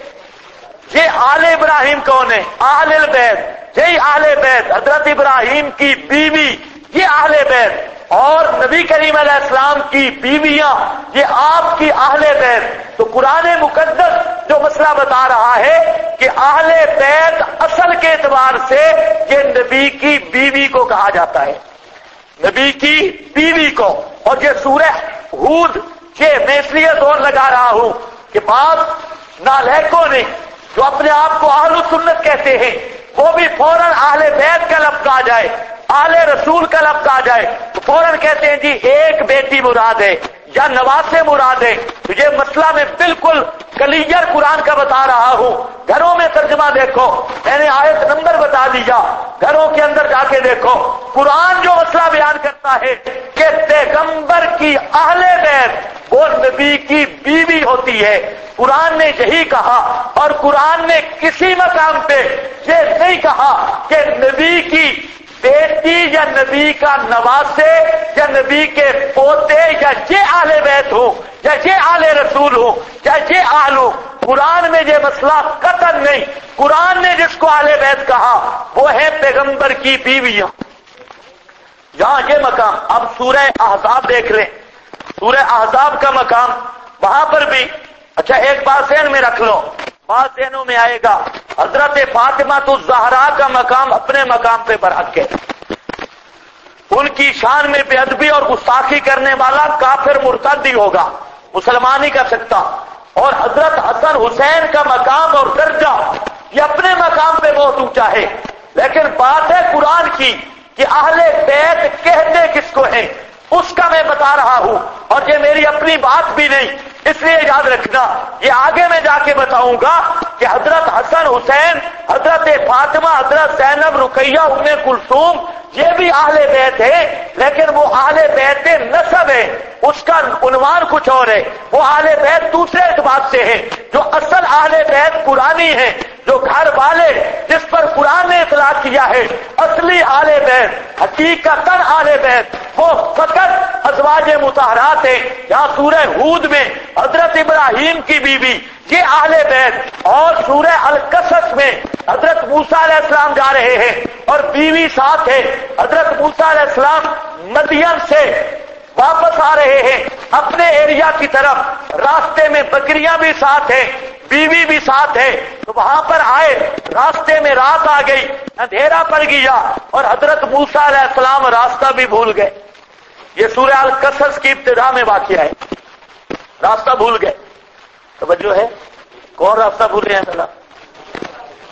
یہ آل ابراہیم کون ہے؟ اہل البیت. یہی اہل بیت حضرت ابراہیم کی بیوی، یہ اہل بیت. اور نبی کریم علیہ السلام کی بیویاں، یہ آپ کی اہل بیت. تو قرآن مقدس جو مسئلہ بتا رہا ہے کہ اہل بیت اصل کے اعتبار سے یہ نبی کی بیوی کو کہا جاتا ہے، نبی کی بیوی کو. اور یہ سورہ ہود، یہ میں اس لیے زور لگا رہا ہوں کہ بعض نالہکوں نے جو اپنے آپ کو اہل سنت کہتے ہیں وہ بھی فوراً اہل بیت کا لفظ آ جائے، اہل رسول کا لفظ آ جائے تو فوراً کہتے ہیں جی ایک بیٹی مراد ہے یا نواسے مراد ہے. تو یہ مسئلہ میں بالکل کلیئر قرآن کا بتا رہا ہوں. گھروں میں ترجمہ دیکھو، میں نے آیت نمبر بتا دیا، گھروں کے اندر جا کے دیکھو. قرآن جو مسئلہ بیان کرتا ہے کہ پیغمبر کی اہل بیت وہ نبی کی بیوی ہوتی ہے، قرآن نے یہی کہا. اور قرآن نے کسی مقام پہ یہ نہیں کہا کہ نبی کی بیٹی یا نبی کا نواسے یا نبی کے پوتے یا یہ اہل بیت ہو یا یہ اہل رسول ہو یا یہ اہل ہو. قرآن میں یہ مسئلہ قطعاً نہیں. قرآن نے جس کو اہل بیت کہا وہ ہے پیغمبر کی بیویاں. یہاں یہ مقام. اب سورہ احزاب دیکھ لیں، سورہ احزاب کا مقام، وہاں پر بھی اچھا ایک بات ذہن میں رکھ لو، بات ذہنوں میں آئے گا. حضرت فاطمہ الزہرا کا مقام اپنے مقام پہ برحق ہے. ان کی شان میں بے ادبی اور گستاخی کرنے والا کافر مرتد ہی ہوگا، مسلمان نہیں کر سکتا. اور حضرت حسن حسین کا مقام اور درجہ یہ اپنے مقام پہ بہت اونچا ہے. لیکن بات ہے قرآن کی کہ اہل بیت کہتے کس کو ہیں، اس کا میں بتا رہا ہوں. اور یہ میری اپنی بات بھی نہیں، اس لیے یاد رکھنا یہ آگے میں جا کے بتاؤں گا کہ حضرت حسن حسین، حضرت فاطمہ، حضرت زینب، رقیہ، ام کلثوم یہ بھی اہل بیت ہے. لیکن وہ اہل بیت نسب ہے، اس کا عنوان کچھ اور ہے. وہ اہل بیت دوسرے اعتبار سے ہے. جو اصل اہل بیت قرآنی ہے، جو گھر والے جس پر قرآن نے اطلاق کیا ہے اصلی اہل بیت، حقیقتاً اہل بیت وہ فقط ازواج مطہرات ہیں. یہاں سورہ ہود میں حضرت ابراہیم کی بیوی یہ اہل بیت، اور سورہ القصص میں حضرت موسیٰ علیہ السلام جا رہے ہیں اور بیوی ساتھ ہے. حضرت موسیٰ علیہ السلام مدین سے واپس آ رہے ہیں اپنے ایریا کی طرف، راستے میں بکریاں بھی ساتھ ہیں، بیوی بھی ساتھ ہے. تو وہاں پر آئے، راستے میں رات آ گئی، اندھیرا پڑ گیا اور حضرت موسیٰ علیہ السلام راستہ بھی بھول گئے. یہ سورہ القصص کی ابتدا میں واقعہ ہے، راستہ بھول گئے. توجہ ہے، کون راستہ بھول رہے ہیں؟ اللہ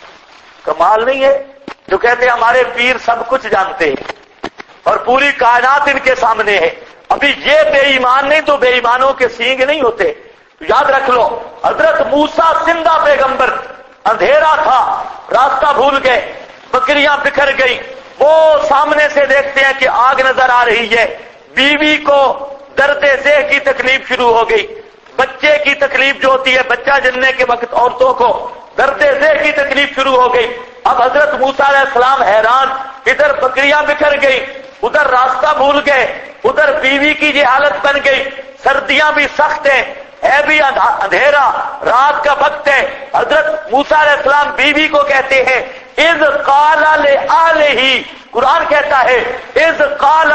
کمال نہیں ہے جو کہتے ہیں ہمارے پیر سب کچھ جانتے ہیں اور پوری کائنات ان کے سامنے ہے. ابھی یہ بے ایمان نہیں تو بے ایمانوں کے سینگ نہیں ہوتے. تو یاد رکھ لو حضرت موسیٰ زندہ پیغمبر، اندھیرا تھا، راستہ بھول گئے، بکریاں بکھر گئی. وہ سامنے سے دیکھتے ہیں کہ آگ نظر آ رہی ہے. بیوی کو درد ذہ کی تکلیف شروع ہو گئی. بچے کی تکلیف جو ہوتی ہے بچہ جننے کے وقت عورتوں کو درد ذہ کی تکلیف شروع ہو گئی. اب حضرت موسیٰ علیہ السلام حیران، ادھر بکریاں بکھر گئی، ادھر راستہ بھول گئے، ادھر بیوی کی یہ حالت بن گئی. سردیاں بھی سخت ہیں، ہے بھی اندھیرا، رات کا وقت ہے. حضرت موسیٰ علیہ السلام بیوی کو کہتے ہیں اذ قال لأہلہ، قرآن کہتا ہے اذ قال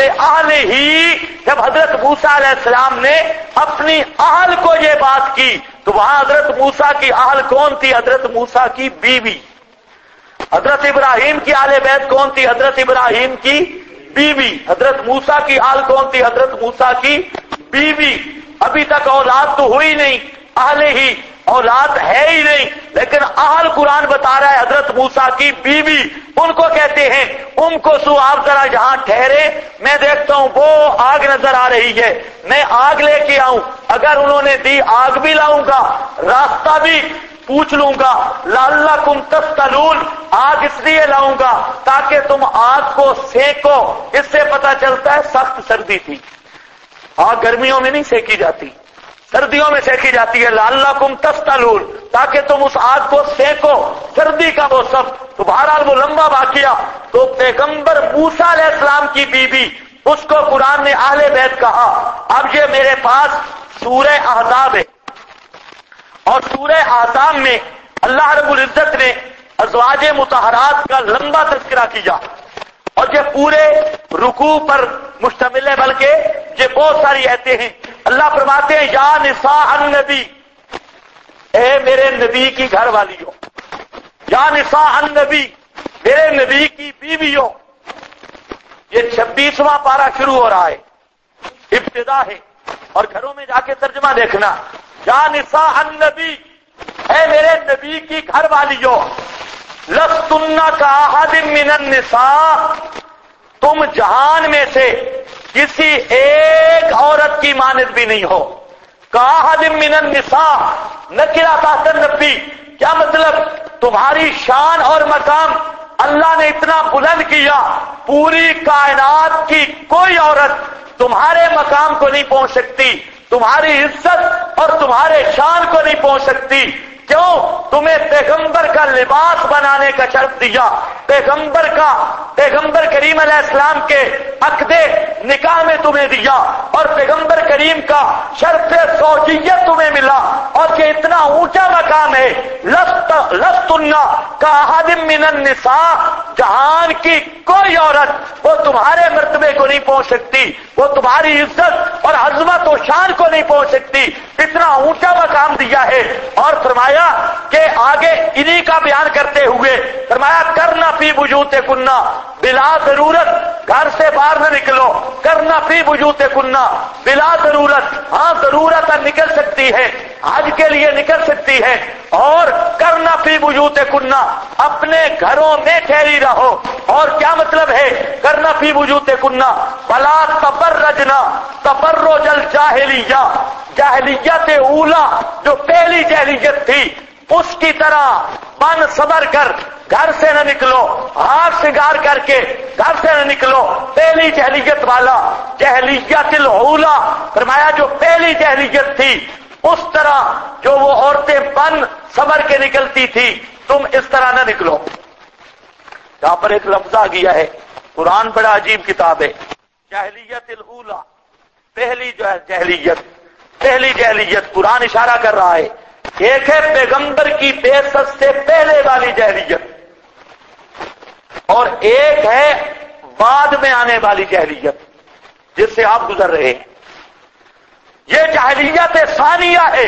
لأہلہ، جب حضرت موسیٰ علیہ السلام نے اپنی اہل کو یہ بات کی تو وہاں حضرت موسیٰ کی اہل کون تھی؟ حضرت موسیٰ کی بیوی. حضرت ابراہیم کی اہل بیت کون تھی؟ حضرت ابراہیم کی بیوی. حضرت موسیٰ کی اہل کون تھی؟ حضرت موسیٰ کی بیوی. ابھی تک اولاد تو ہوئی نہیں، اہل ہی اولاد ہے ہی نہیں، لیکن اہل قرآن بتا رہا ہے حضرت موسیٰ کی بیوی. ان کو کہتے ہیں کو سو آپ ذرا جہاں ٹھہرے، میں دیکھتا ہوں وہ آگ نظر آ رہی ہے، میں آگ لے کے آؤں. اگر انہوں نے دی آگ بھی لاؤں گا، راستہ بھی پوچھ لوں گا. لعلکم تسألون، آگ اس لیے لاؤں گا تاکہ تم آگ کو سینکو. اس سے پتہ چلتا ہے سخت سردی تھی. آگ گرمیوں میں نہیں سینکی جاتی، سردیوں میں سینکی جاتی ہے. لعلکم تسألون، تاکہ تم اس آگ کو سینکو، سردی کا موسم. تو بہرحال وہ لمبا واقعہ. تو پیغمبر موسیٰ علیہ السلام کی بیوی، اس کو قرآن نے اہل بیت کہا. اب یہ میرے پاس سورہ احزاب ہے، اور سورہ احزاب میں اللہ رب العزت نے ازواج مطہرات کا لمبا تذکرہ کیا، اور یہ پورے رکوع پر مشتمل ہے، بلکہ یہ بہت ساری آیتیں ہیں. اللہ فرماتے ہیں یا نساء النبی، اے میرے نبی کی گھر والیوں، یا نساء النبی، میرے نبی کی بیویوں. یہ 26واں پارہ شروع ہو رہا ہے، ابتدا ہے، اور گھروں میں جا کے ترجمہ دیکھنا. یا نساء النبی، اے میرے نبی کی گھر والیوں، لستن کاحد من النساء، تم جہان میں سے کسی ایک عورت کی مانند بھی نہیں ہو. کاحد من النساء نکرہ تحت النفی، کیا مطلب؟ تمہاری شان اور مقام اللہ نے اتنا بلند کیا، پوری کائنات کی کوئی عورت تمہارے مقام کو نہیں پہنچ سکتی، تمہاری عزت اور تمہارے شان کو نہیں پہنچ سکتی. کیوں؟ تمہیں پیغمبر کا لباس بنانے کا شرف دیا، پیغمبر کریم علیہ السلام کے عقد نکاح میں تمہیں دیا، اور پیغمبر کریم کا شرف زوجیت تمہیں ملا، اور یہ اتنا اونچا مقام ہے. لستن کاحد من النساء، جہان کی کوئی عورت وہ تمہارے مرتبے کو نہیں پہنچ سکتی، وہ تمہاری عزت اور عظمت و شان کو نہیں پہنچ سکتی. اتنا اونچا مقام دیا ہے. اور فرمایا کہ آگے انہی کا بیان کرتے ہوئے فرمایا کرنا فی بیوتکن، بلا ضرورت گھر سے باہر نہ نکلو. کرنا فی بیوتکن بلا ضرورت، ہاں ضرورت نکل سکتی ہے، حج کے لیے نکل سکتی ہے. اور کرنا فی بیوتکن، اپنے گھروں میں ٹھہری رہو. اور کیا مطلب ہے کرنا فی بیوتکن؟ فلا تبرجنا تبرج الجاہلیہ، جاہلیت اولا جو پہلی جاہلیت تھی اس کی طرح بن صبر کر گھر سے نہ نکلو، ہار سنگار کر کے گھر سے نہ نکلو. پہلی جاہلیت والا، جاہلیت الاولا، فرمایا جو پہلی جاہلیت تھی اس طرح جو وہ عورتیں بن صبر کے نکلتی تھی تم اس طرح نہ نکلو. یہاں پر ایک لفظ آ گیا ہے، قرآن بڑا عجیب کتاب ہے. جاہلیت الاولا، پہلی جو ہے پہلی جاہلیت، قرآن اشارہ کر رہا ہے. ایک ہے پیغمبر کی بعثت سے پہلے والی جاہلیت، اور ایک ہے بعد میں آنے والی جاہلیت جس سے آپ گزر رہے ہیں. یہ جاہلیت ثانیہ ہے،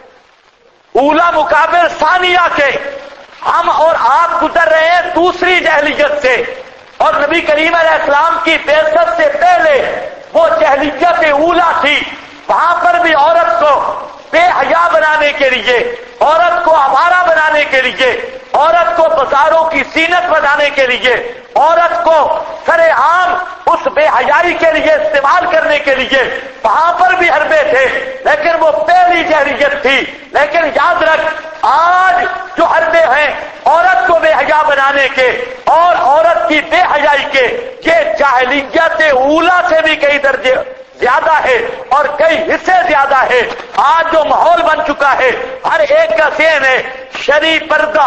اولا مقابل ثانیہ کے. ہم اور آپ گزر رہے ہیں دوسری جاہلیت سے، اور نبی کریم علیہ السلام کی بعثت سے پہلے وہ جاہلیت اولا تھی. وہاں پر بھی عورت کو بے حیا بنانے کے لیے، عورت کو آوارہ بنانے کے لیے، عورت کو بازاروں کی زینت بنانے کے لیے، عورت کو سر عام اس بے حیائی کے لیے استعمال کرنے کے لیے وہاں پر بھی حربے تھے، لیکن وہ پہلی جاہلیت تھی. لیکن یاد رکھ، آج جو حربے ہیں عورت کو بے حیا بنانے کے اور عورت کی بے حیائی کے، یہ جاہلیت اولا سے بھی کئی درجے زیادہ ہے اور کئی حصے زیادہ ہے. آج جو ماحول بن چکا ہے ہر ایک کا ذہن ہے شرعی پردہ.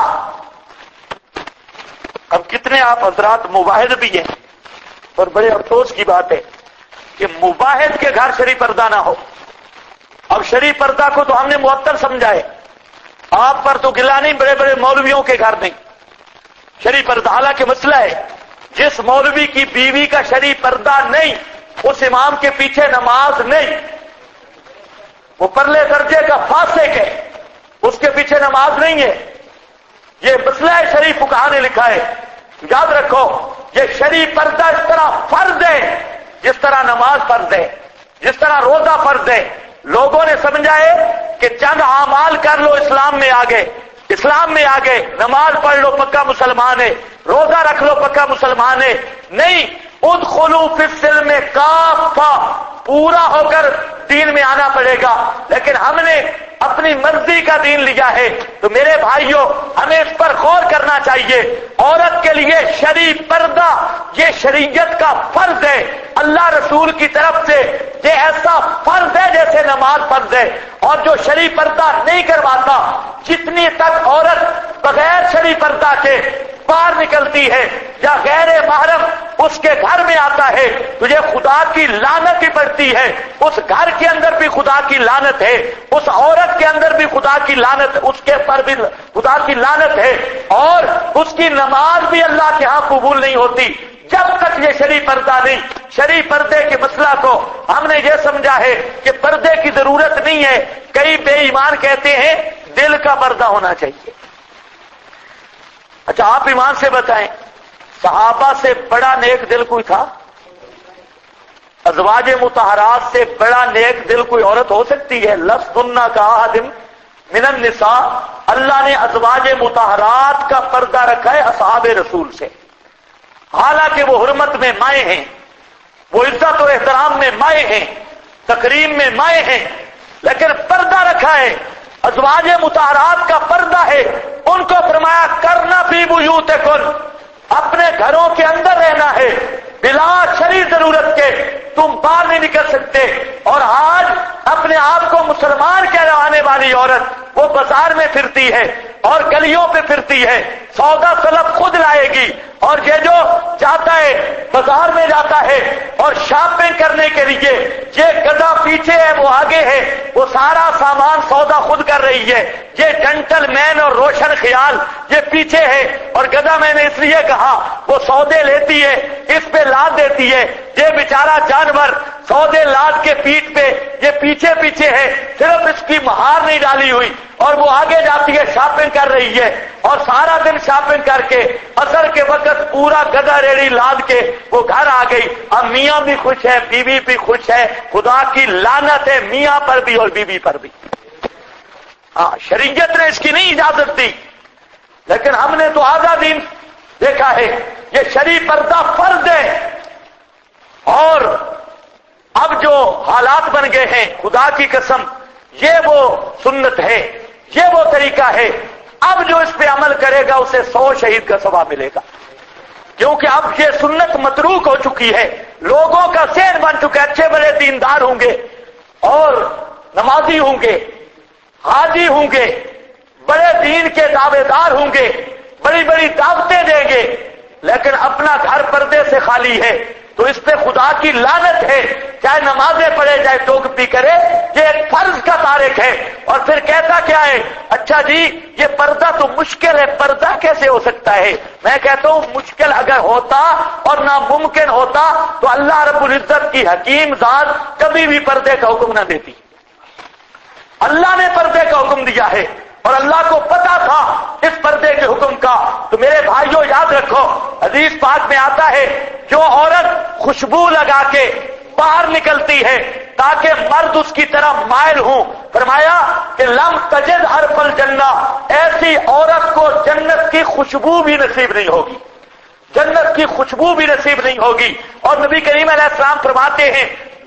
اب کتنے آپ حضرات مباحث بھی ہیں، اور بڑے افسوس کی بات ہے کہ مباحث کے گھر شرعی پردہ نہ ہو. اب شرعی پردہ کو تو ہم نے معطل سمجھا ہے، آپ پر تو گلا نہیں، بڑے بڑے مولویوں کے گھر نہیں شرعی پردہ. حالانکہ مسئلہ ہے جس مولوی کی بیوی کا شرعی پردہ نہیں، اس امام کے پیچھے نماز نہیں، وہ پرلے درجے کا فاسق ہے. اس کے پیچھے نماز نہیں ہے. یہ مسئلہ شریف فقہا نے لکھا ہے. یاد رکھو یہ شریف پردہ اس طرح فرض ہے جس طرح نماز فرض ہے، جس طرح روزہ فرض ہے. لوگوں نے سمجھا ہے کہ چند اعمال کر لو اسلام میں آ گئے، اسلام میں آ گئے، نماز پڑھ لو پکا مسلمان ہے، روزہ رکھ لو پکا مسلمان ہے. نہیں، ادخلوا فی السلم کافہ، پورا ہو کر دین میں آنا پڑے گا. لیکن ہم نے اپنی مرضی کا دین لیا ہے. تو میرے بھائیوں ہمیں اس پر غور کرنا چاہیے. عورت کے لیے شرعی پردہ یہ شریعت کا فرض ہے، اللہ رسول کی طرف سے یہ ایسا فرض ہے جیسے نماز فرض ہے. اور جو شرعی پردہ نہیں کرواتا، جتنی تک عورت بغیر شرعی پردہ کے باہر نکلتی ہے یا غیر محرم اس کے گھر میں آتا ہے تو یہ خدا کی لعنت ہی پڑتی ہے. اس گھر کے اندر بھی خدا کی لعنت ہے، اس عورت کے اندر بھی خدا کی لعنت، اس کے پر بھی خدا کی لعنت ہے. اور اس کی نماز بھی اللہ کے ہاں قبول نہیں ہوتی جب تک یہ شرعی پردہ نہیں. شرعی پردے کے مسئلہ کو ہم نے یہ سمجھا ہے کہ پردے کی ضرورت نہیں ہے. کئی بے ایمان کہتے ہیں دل کا پردہ ہونا چاہیے. اچھا آپ ایمان سے بتائیں، صحابہ سے بڑا نیک دل کوئی تھا؟ ازواج مطہرات سے بڑا نیک دل کوئی عورت ہو سکتی ہے؟ لستن کاحد من النساء. اللہ نے ازواج مطہرات کا پردہ رکھا ہے اصحاب رسول سے. حالانکہ وہ حرمت میں مائیں ہیں، وہ عزت و احترام میں مائیں ہیں، تکریم میں مائیں ہیں، لیکن پردہ رکھا ہے. ازواج مطہرات کا پردہ ہے. ان کو فرمایا کرنا فی بیوتکن، اپنے گھروں کے اندر رہنا ہے بلا شرعی ضرورت کے، تم باہر نہیں نکل سکتے. اور آج اپنے آپ کو مسلمان کہلانے والی عورت وہ بازار میں پھرتی ہے اور گلیوں پہ پھرتی ہے، سودا سلب خود لائے گی. اور یہ جو جاتا ہے بازار میں جاتا ہے اور شاپنگ کرنے کے لیے، یہ گدھا پیچھے ہے وہ آگے ہے، وہ سارا سامان سودا خود کر رہی ہے. یہ جنٹل مین اور روشن خیال یہ پیچھے ہے. اور گدھا میں نے اس لیے کہا وہ سودے لیتی ہے، اس پہ لاد دیتی ہے. یہ بیچارہ جانور سودے لاد کے پیٹھ پہ یہ پیچھے پیچھے ہے، صرف اس کی مہار نہیں ڈالی ہوئی اور وہ آگے جاتی ہے شاپنگ کر رہی ہے. اور سارا دن شاپنگ کر کے عصر کے وقت پورا گدھا ریڑی لاد کے وہ گھر آ گئی. اب میاں بھی خوش ہے، بیوی بھی خوش ہے. خدا کی لعنت ہے میاں پر بھی اور بیوی پر بھی. ہاں شریعت نے اس کی نہیں اجازت دی، لیکن ہم نے تو آزاد دین دیکھا ہے. یہ شرعی پردہ فرض ہے. اور اب جو حالات بن گئے ہیں خدا کی قسم یہ وہ سنت ہے، یہ وہ طریقہ ہے. اب جو اس پہ عمل کرے گا اسے 100 شہید کا ثواب ملے گا، کیونکہ اب یہ سنت متروک ہو چکی ہے. لوگوں کا ذہن بن چکا ہے، اچھے بڑے دیندار ہوں گے اور نمازی ہوں گے، حاجی ہوں گے، بڑے دین کے دعوے دار ہوں گے، بڑی بڑی دعوتیں دیں گے، لیکن اپنا گھر پردے سے خالی ہے تو اس پہ خدا کی لعنت ہے. چاہے نمازیں پڑھے چاہے توقفی کرے، یہ ایک فرض کا تارک ہے. اور پھر کہتا کیا ہے، اچھا جی یہ پردہ تو مشکل ہے، پردہ کیسے ہو سکتا ہے؟ میں کہتا ہوں مشکل اگر ہوتا اور ناممکن ہوتا تو اللہ رب العزت کی حکیم ذات کبھی بھی پردے کا حکم نہ دیتی. اللہ نے پردے کا حکم دیا ہے اور اللہ کو پتا تھا اس پردے کے حکم کا. تو میرے بھائیوں یاد رکھو، حدیث پاک میں آتا ہے جو عورت خوشبو لگا کے باہر نکلتی ہے تاکہ مرد اس کی طرف مائل ہوں، فرمایا کہ لم تجد حرف الجنہ، ایسی عورت کو جنت کی خوشبو بھی نصیب نہیں ہوگی، جنت کی خوشبو بھی نصیب نہیں ہوگی. اور نبی کریم علیہ السلام فرماتے ہیں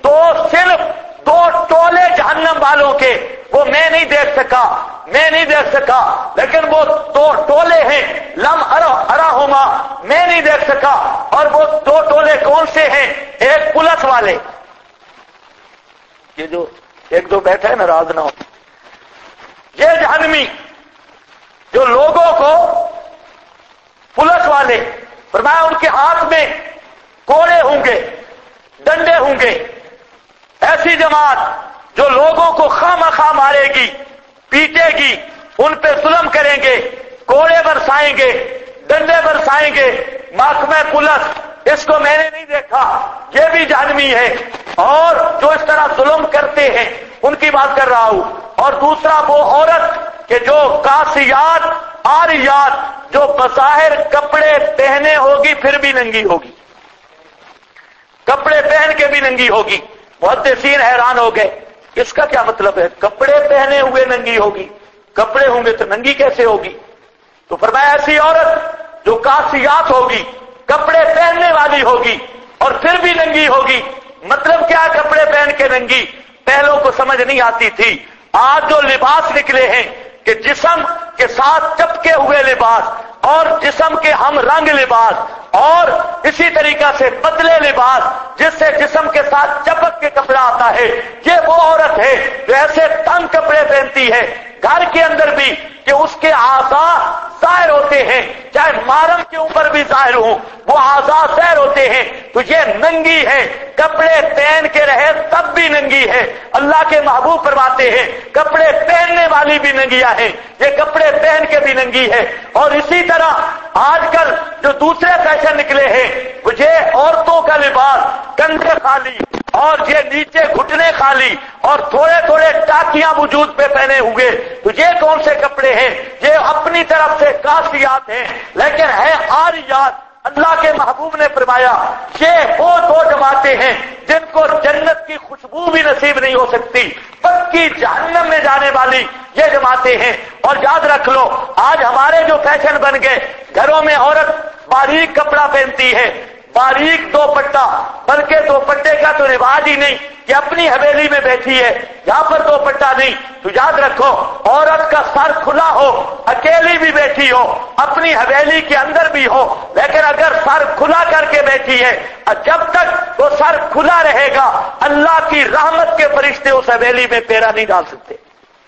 دو ٹولے جہنم والوں کے وہ میں نہیں دیکھ سکا، لیکن وہ 2 ٹولے ہیں لم اراہما، میں نہیں دیکھ سکا. اور وہ 2 ٹولے کون سے ہیں؟ ایک پولیس والے، یہ جو ایک دو بیٹھا ہے ناراض نہ ہو، یہ جہنمی جو لوگوں کو پولیس والے، فرمایا ان کے ہاتھ میں کوڑے ہوں گے، ڈنڈے ہوں گے. ایسی جماعت جو لوگوں کو خواہ مارے گی، پیٹے گی، ان پہ ظلم کریں گے، کوڑے برسائیں گے، ڈنڈے برسائیں گے. محکمہ پولیس اس کو میں نے نہیں دیکھا، یہ بھی جہنمی ہے. اور جو اس طرح ظلم کرتے ہیں ان کی بات کر رہا ہوں. اور دوسرا وہ عورت کہ جو کاسیات عاریات جو بظاہر کپڑے پہنے ہوگی پھر بھی ننگی ہوگی، کپڑے پہن کے بھی ننگی ہوگی۔ محدثین حیران ہو گئے، اس کا کیا مطلب ہے؟ کپڑے پہنے ہوئے ننگی ہوگی، کپڑے ہوں گے تو ننگی کیسے ہوگی؟ تو فرمایا ایسی عورت جو کاسیات ہوگی، کپڑے پہننے والی ہوگی اور پھر بھی ننگی ہوگی۔ مطلب کیا کپڑے پہن کے ننگی؟ پہلوں کو سمجھ نہیں آتی تھی۔ آج جو لباس نکلے ہیں کہ جسم کے ساتھ چپکے ہوئے لباس اور جسم کے ہم رنگ لباس اور اسی طریقہ سے پتلے لباس جس سے جسم کے ساتھ چپک کے کپڑا آتا ہے، یہ وہ عورت ہے جو ایسے تنگ کپڑے پہنتی ہے گھر کے اندر بھی کہ اس کے اعضاء ظاہر ہوتے ہیں، چاہے محرم کے اوپر بھی ظاہر ہوں، وہ اعضاء ظاہر ہوتے ہیں، تو یہ ننگی ہے، کپڑے پہن کے رہے تب بھی ننگی ہے۔ اللہ کے محبوب فرماتے ہیں کپڑے پہننے والی بھی ننگیاں ہیں، یہ کپڑے پہن کے بھی ننگی ہے۔ اور اسی طرح آج کل جو دوسرے فیشن نکلے ہیں، مجھے عورتوں کا لباس کندھے خالی اور یہ نیچے گھٹنے خالی اور تھوڑے تھوڑے ٹاکیاں وجود پہ پہنے ہوئے، تو یہ کون سے کپڑے ہیں؟ یہ اپنی طرف سے کاسیات ہیں لیکن ہے عاریات۔ اللہ کے محبوب نے فرمایا یہ وہ دو جماعتیں ہیں جن کو جنت کی خوشبو بھی نصیب نہیں ہو سکتی، پکی جہنم میں جانے والی یہ جماعتیں ہیں۔ اور یاد رکھ لو آج ہمارے جو فیشن بن گئے، گھروں میں عورت باریک کپڑا پہنتی ہے، باریک دوپٹہ، بلکہ دوپٹے کا تو رواج ہی نہیں کہ اپنی حویلی میں بیٹھی ہے یہاں پر دوپٹہ نہیں۔ تو یاد رکھو عورت کا سر کھلا ہو، اکیلی بھی بیٹھی ہو، اپنی حویلی کے اندر بھی ہو، لیکن اگر سر کھلا کر کے بیٹھی ہے، جب تک وہ سر کھلا رہے گا اللہ کی رحمت کے فرشتے اس حویلی میں پیرا نہیں ڈال سکتے۔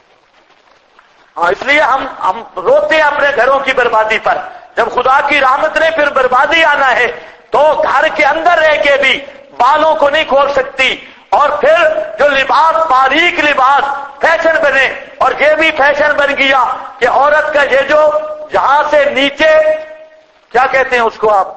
ہاں، اس لیے ہم روتے ہیں اپنے گھروں کی بربادی پر۔ جب خدا کی رحمت نے پھر بربادی آنا ہے تو گھر کے اندر رہ کے بھی بالوں کو نہیں کھول سکتی۔ اور پھر جو لباس باریک لباس فیشن بنے، اور یہ بھی فیشن بن گیا کہ عورت کا یہ جو یہاں سے نیچے کیا کہتے ہیں اس کو آپ،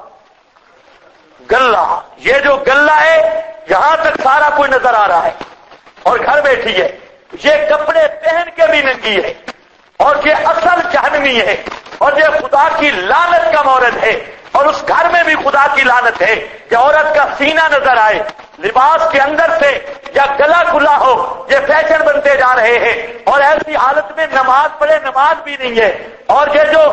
گلا، یہ جو گلا ہے یہاں تک سارا کوئی نظر آ رہا ہے اور گھر بیٹھی ہے، یہ کپڑے پہن کے بھی ننگی ہے اور یہ اصل جہنمی ہے اور یہ خدا کی لعنت کا مورد ہے۔ اور اس گھر میں بھی خدا کی لعنت ہے کہ عورت کا سینہ نظر آئے لباس کے اندر سے یا گلا کھلا ہو، یہ فیشن بنتے جا رہے ہیں۔ اور ایسی حالت میں نماز پڑھے نماز بھی نہیں ہے، اور یہ جو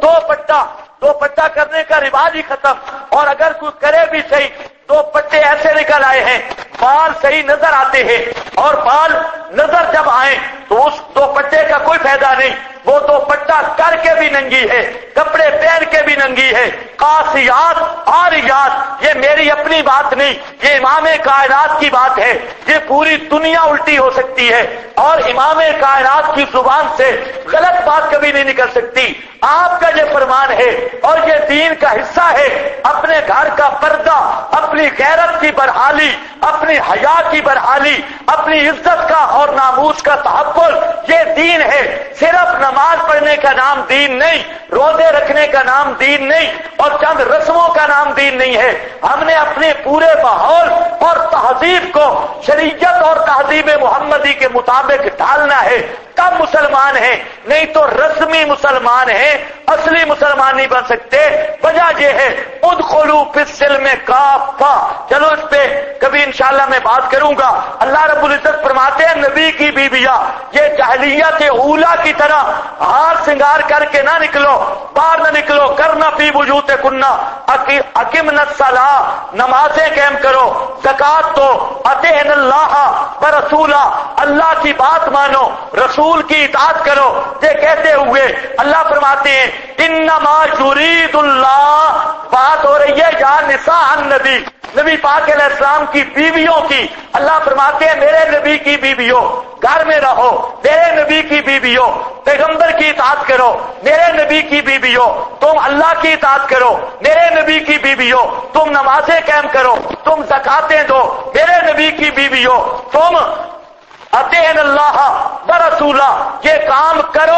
دوپٹہ کرنے کا رواج ہی ختم، اور اگر کوئی کرے بھی صحیح دوپٹے ایسے نکل آئے ہیں بال صحیح نظر آتے ہیں، اور بال نظر جب آئیں تو اس دوپٹے کا کوئی فائدہ نہیں، وہ دوپٹہ کر کے بھی ننگی ہے، کپڑے پہن کے بھی ننگی ہے۔ قاسیات عاریات، یہ میری اپنی بات نہیں، یہ امام کائنات کی بات ہے، یہ پوری دنیا الٹی ہو سکتی ہے اور امام کائنات کی زبان سے غلط بات کبھی نہیں نکل سکتی۔ آپ کا یہ فرمان ہے اور یہ دین کا حصہ ہے، اپنے گھر کا پردہ، اپنی غیرت کی بحالی، اپنی حیا کی بحالی، اپنی عزت کا اور ناموس کا تحفظ، یہ دین ہے۔ صرف نماز پڑھنے کا نام دین نہیں، روزے رکھنے کا نام دین نہیں، اور چند رسموں کا نام دین نہیں ہے۔ ہم نے اپنے پورے ماحول اور تہذیب کو شریعت اور تہذیب محمدی کے مطابق ڈھالنا ہے، تب مسلمان ہیں، نہیں تو رسمی مسلمان ہیں، اصلی مسلمان نہیں بن سکتے۔ وجہ یہ ہے ادخلوا فی السلم کافہ۔ چلو اس پہ کبھی انشاءاللہ میں بات کروں گا۔ اللہ رب العزت فرماتے ہیں نبی کی بیویاں یہ جاہلیت اولا کی طرح ہار سنگار کر کے نہ نکلو، باہر نہ نکلو، کرنا فی بیوتکن، اقمنا الصلاۃ، نمازیں قائم کرو، زکات دو، اطیعن اللہ ورسولہ، اللہ کی بات مانو، رسول کی اطاعت کرو۔ یہ کہتے ہوئے اللہ فرماتے ہیں انما یرید اللہ، بات ہو رہی ہے یا نساء النبی، نبی پاک علیہ السلام کی بیویوں کی۔ اللہ فرماتے ہیں میرے نبی کی بیویوں گھر میں رہو، میرے نبی کی بیویوں پیغمبر کی اطاعت کرو، میرے نبی کی بیویوں تم اللہ کی اطاعت کرو، میرے نبی کی بیویوں تم نمازیں قائم کرو، تم زکاتیں دو، میرے نبی کی بیویوں تم اطیعن اللہ ورسولہ، یہ کام کرو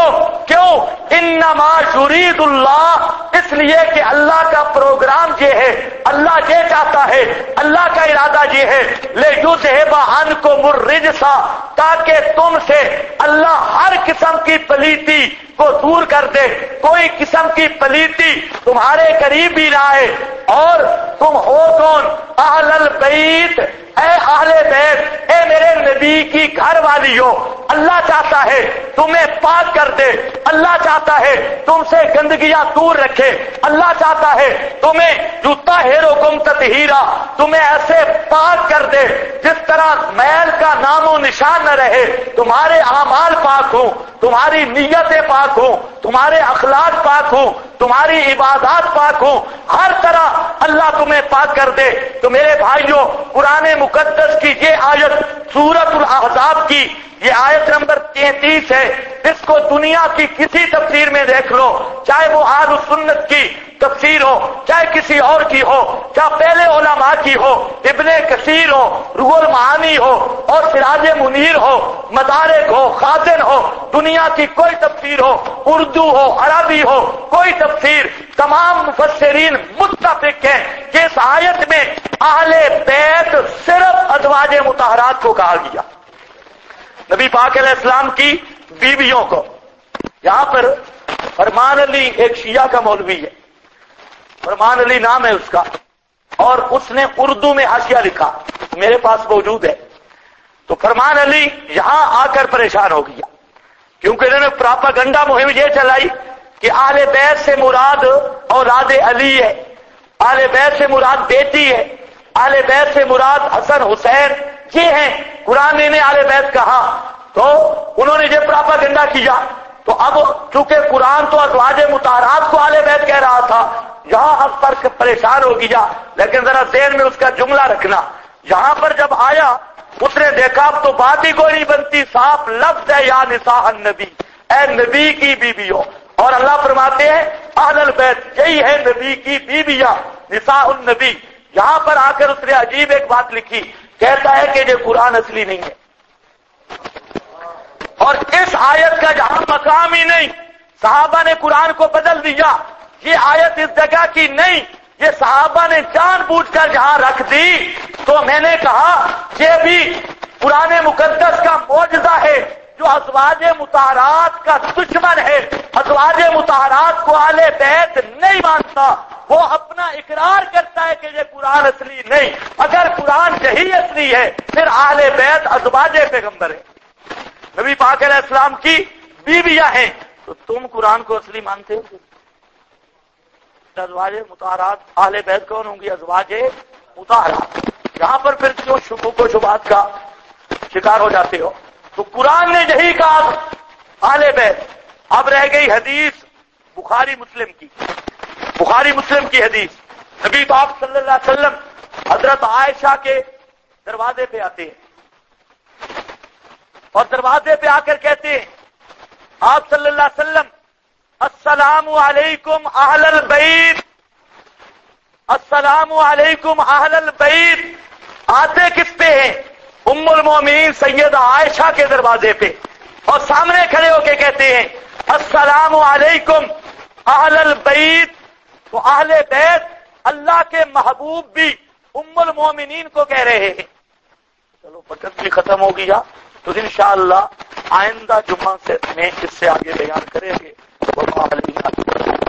کیوں؟ انما یرید اللہ، اس لیے کہ اللہ کا پروگرام یہ ہے، اللہ یہ چاہتا ہے، اللہ کا ارادہ یہ ہے، لیذھب عنکم الرجس، تاکہ تم سے اللہ ہر قسم کی پلیتی کو دور کر دے، کوئی قسم کی پلیتی تمہارے قریب بھی نہ آئے۔ اور تم ہو کون؟ اہل البیت، اے اہل بیت، اے میرے نبی کی گھر والی ہو۔ اللہ چاہتا ہے تمہیں پاک کر دے، اللہ چاہتا ہے تم سے گندگیاں دور رکھے، اللہ چاہتا ہے تمہیں یطہرکم تطہیرا، تمہیں ایسے پاک کر دے جس طرح میل کا نام و نشان نہ رہے، تمہارے اعمال پاک ہوں، تمہاری نیتیں پاک ہوں، تمہارے اخلاق پاک ہوں، تمہاری عبادات پاک ہوں، ہر طرح اللہ تمہیں پاک کر دے۔ تو میرے بھائیوں، قرآن مقدس کی یہ آیت سورۃ الاحزاب کی یہ آیت نمبر 33 ہے، اس کو دنیا کی کسی تفسیر میں دیکھ لو، چاہے وہ اہل السنت کی تفسیر ہو، چاہے کسی اور کی ہو، چاہے پہلے علماء کی ہو، ابن کثیر ہو، روح المعانی ہو، اور سراج منیر ہو، مدارک ہو، خازن ہو، دنیا کی کوئی تفسیر ہو، اردو ہو، عربی ہو، کوئی تفسیر، تمام مفسرین متفق ہیں کہ اس آیت میں اہل بیت صرف ازواج مطہرات کو کہا گیا، نبی پاک علیہ السلام کی بیویوں کو۔ یہاں پر فرمان علی ایک شیعہ کا مولوی ہے، فرمان علی نام ہے اس کا، اور اس نے اردو میں حاشیہ لکھا، میرے پاس موجود ہے۔ تو فرمان علی یہاں آ کر پریشان ہو گیا، کیونکہ انہوں نے پراپاگنڈا مہم یہ چلائی کہ اہل بیت سے مراد اولاد علی ہے، اہل بیت سے مراد بیٹی ہے، اہل بیت سے مراد حسن حسین یہ ہیں، قرآن نے اہل بیت کہا، تو انہوں نے یہ پراپاگنڈا کیا۔ تو اب چونکہ قرآن تو ازواج مطہرات کو اہل بیت کہہ رہا تھا، یہاں اب پر پریشان ہو گیا، لیکن ذرا ذہن میں اس کا جملہ رکھنا، یہاں پر جب آیا اس نے دیکھا اب تو بات ہی کوئی نہیں بنتی، صاف لفظ ہے یا نساء النبی، اے نبی کی بیویوں، اور اللہ فرماتے ہیں اہل البیت یہی ہے نبی کی بیویاں، نساء النبی۔ یہاں پر آ کر اس نے عجیب ایک بات لکھی، کہتا ہے کہ یہ قرآن اصلی نہیں ہے، اور اس آیت کا جہاں مقام ہی نہیں، صحابہ نے قرآن کو بدل دیا، یہ آیت اس جگہ کی نہیں، یہ صحابہ نے جان بوجھ کر جہاں رکھ دی۔ تو میں نے کہا یہ بھی قرآن مقدس کا معجزہ ہے، جو ازواج مطہرات کا دشمن ہے، ازواج مطہرات کو اہل بیت نہیں مانتا، وہ اپنا اقرار کرتا ہے کہ یہ قرآن اصلی نہیں۔ اگر قرآن یہی اصلی ہے پھر اہل بیت ازواج پیغمبر ہے، نبی پاک علیہ السلام کی بیویاں ہیں، تو تم قرآن کو اصلی مانتے ہو؟ ازواج مطہرات اہل بیت کون ہوں گی؟ ازواج مطہرات۔ یہاں پر پھر کیوں شکوک و شبہات کا شکار ہو جاتے ہو؟ تو قرآن نے یہی کہا اہل بیت۔ اب رہ گئی حدیث بخاری مسلم کی، بخاری مسلم کی حدیث، نبی پاک صلی اللہ علیہ وسلم حضرت عائشہ کے دروازے پہ آتے ہیں اور دروازے پہ آ کر کہتے ہیں آپ صلی اللہ علیہ وسلم السلام علیکم اہل البیت، السلام علیکم اہل البیت۔ آتے کس پہ ہیں؟ ام المومنین سیدہ عائشہ کے دروازے پہ، اور سامنے کھڑے ہو کے کہتے ہیں السلام علیکم اہل البیت۔ تو اہل بیت اللہ کے محبوب بھی ام المومنین کو کہہ رہے ہیں۔ چلو وقت بھی ختم ہو گیا، تو انشاءاللہ آئندہ جمعہ سے میں اس سے آگے بیان کریں گے۔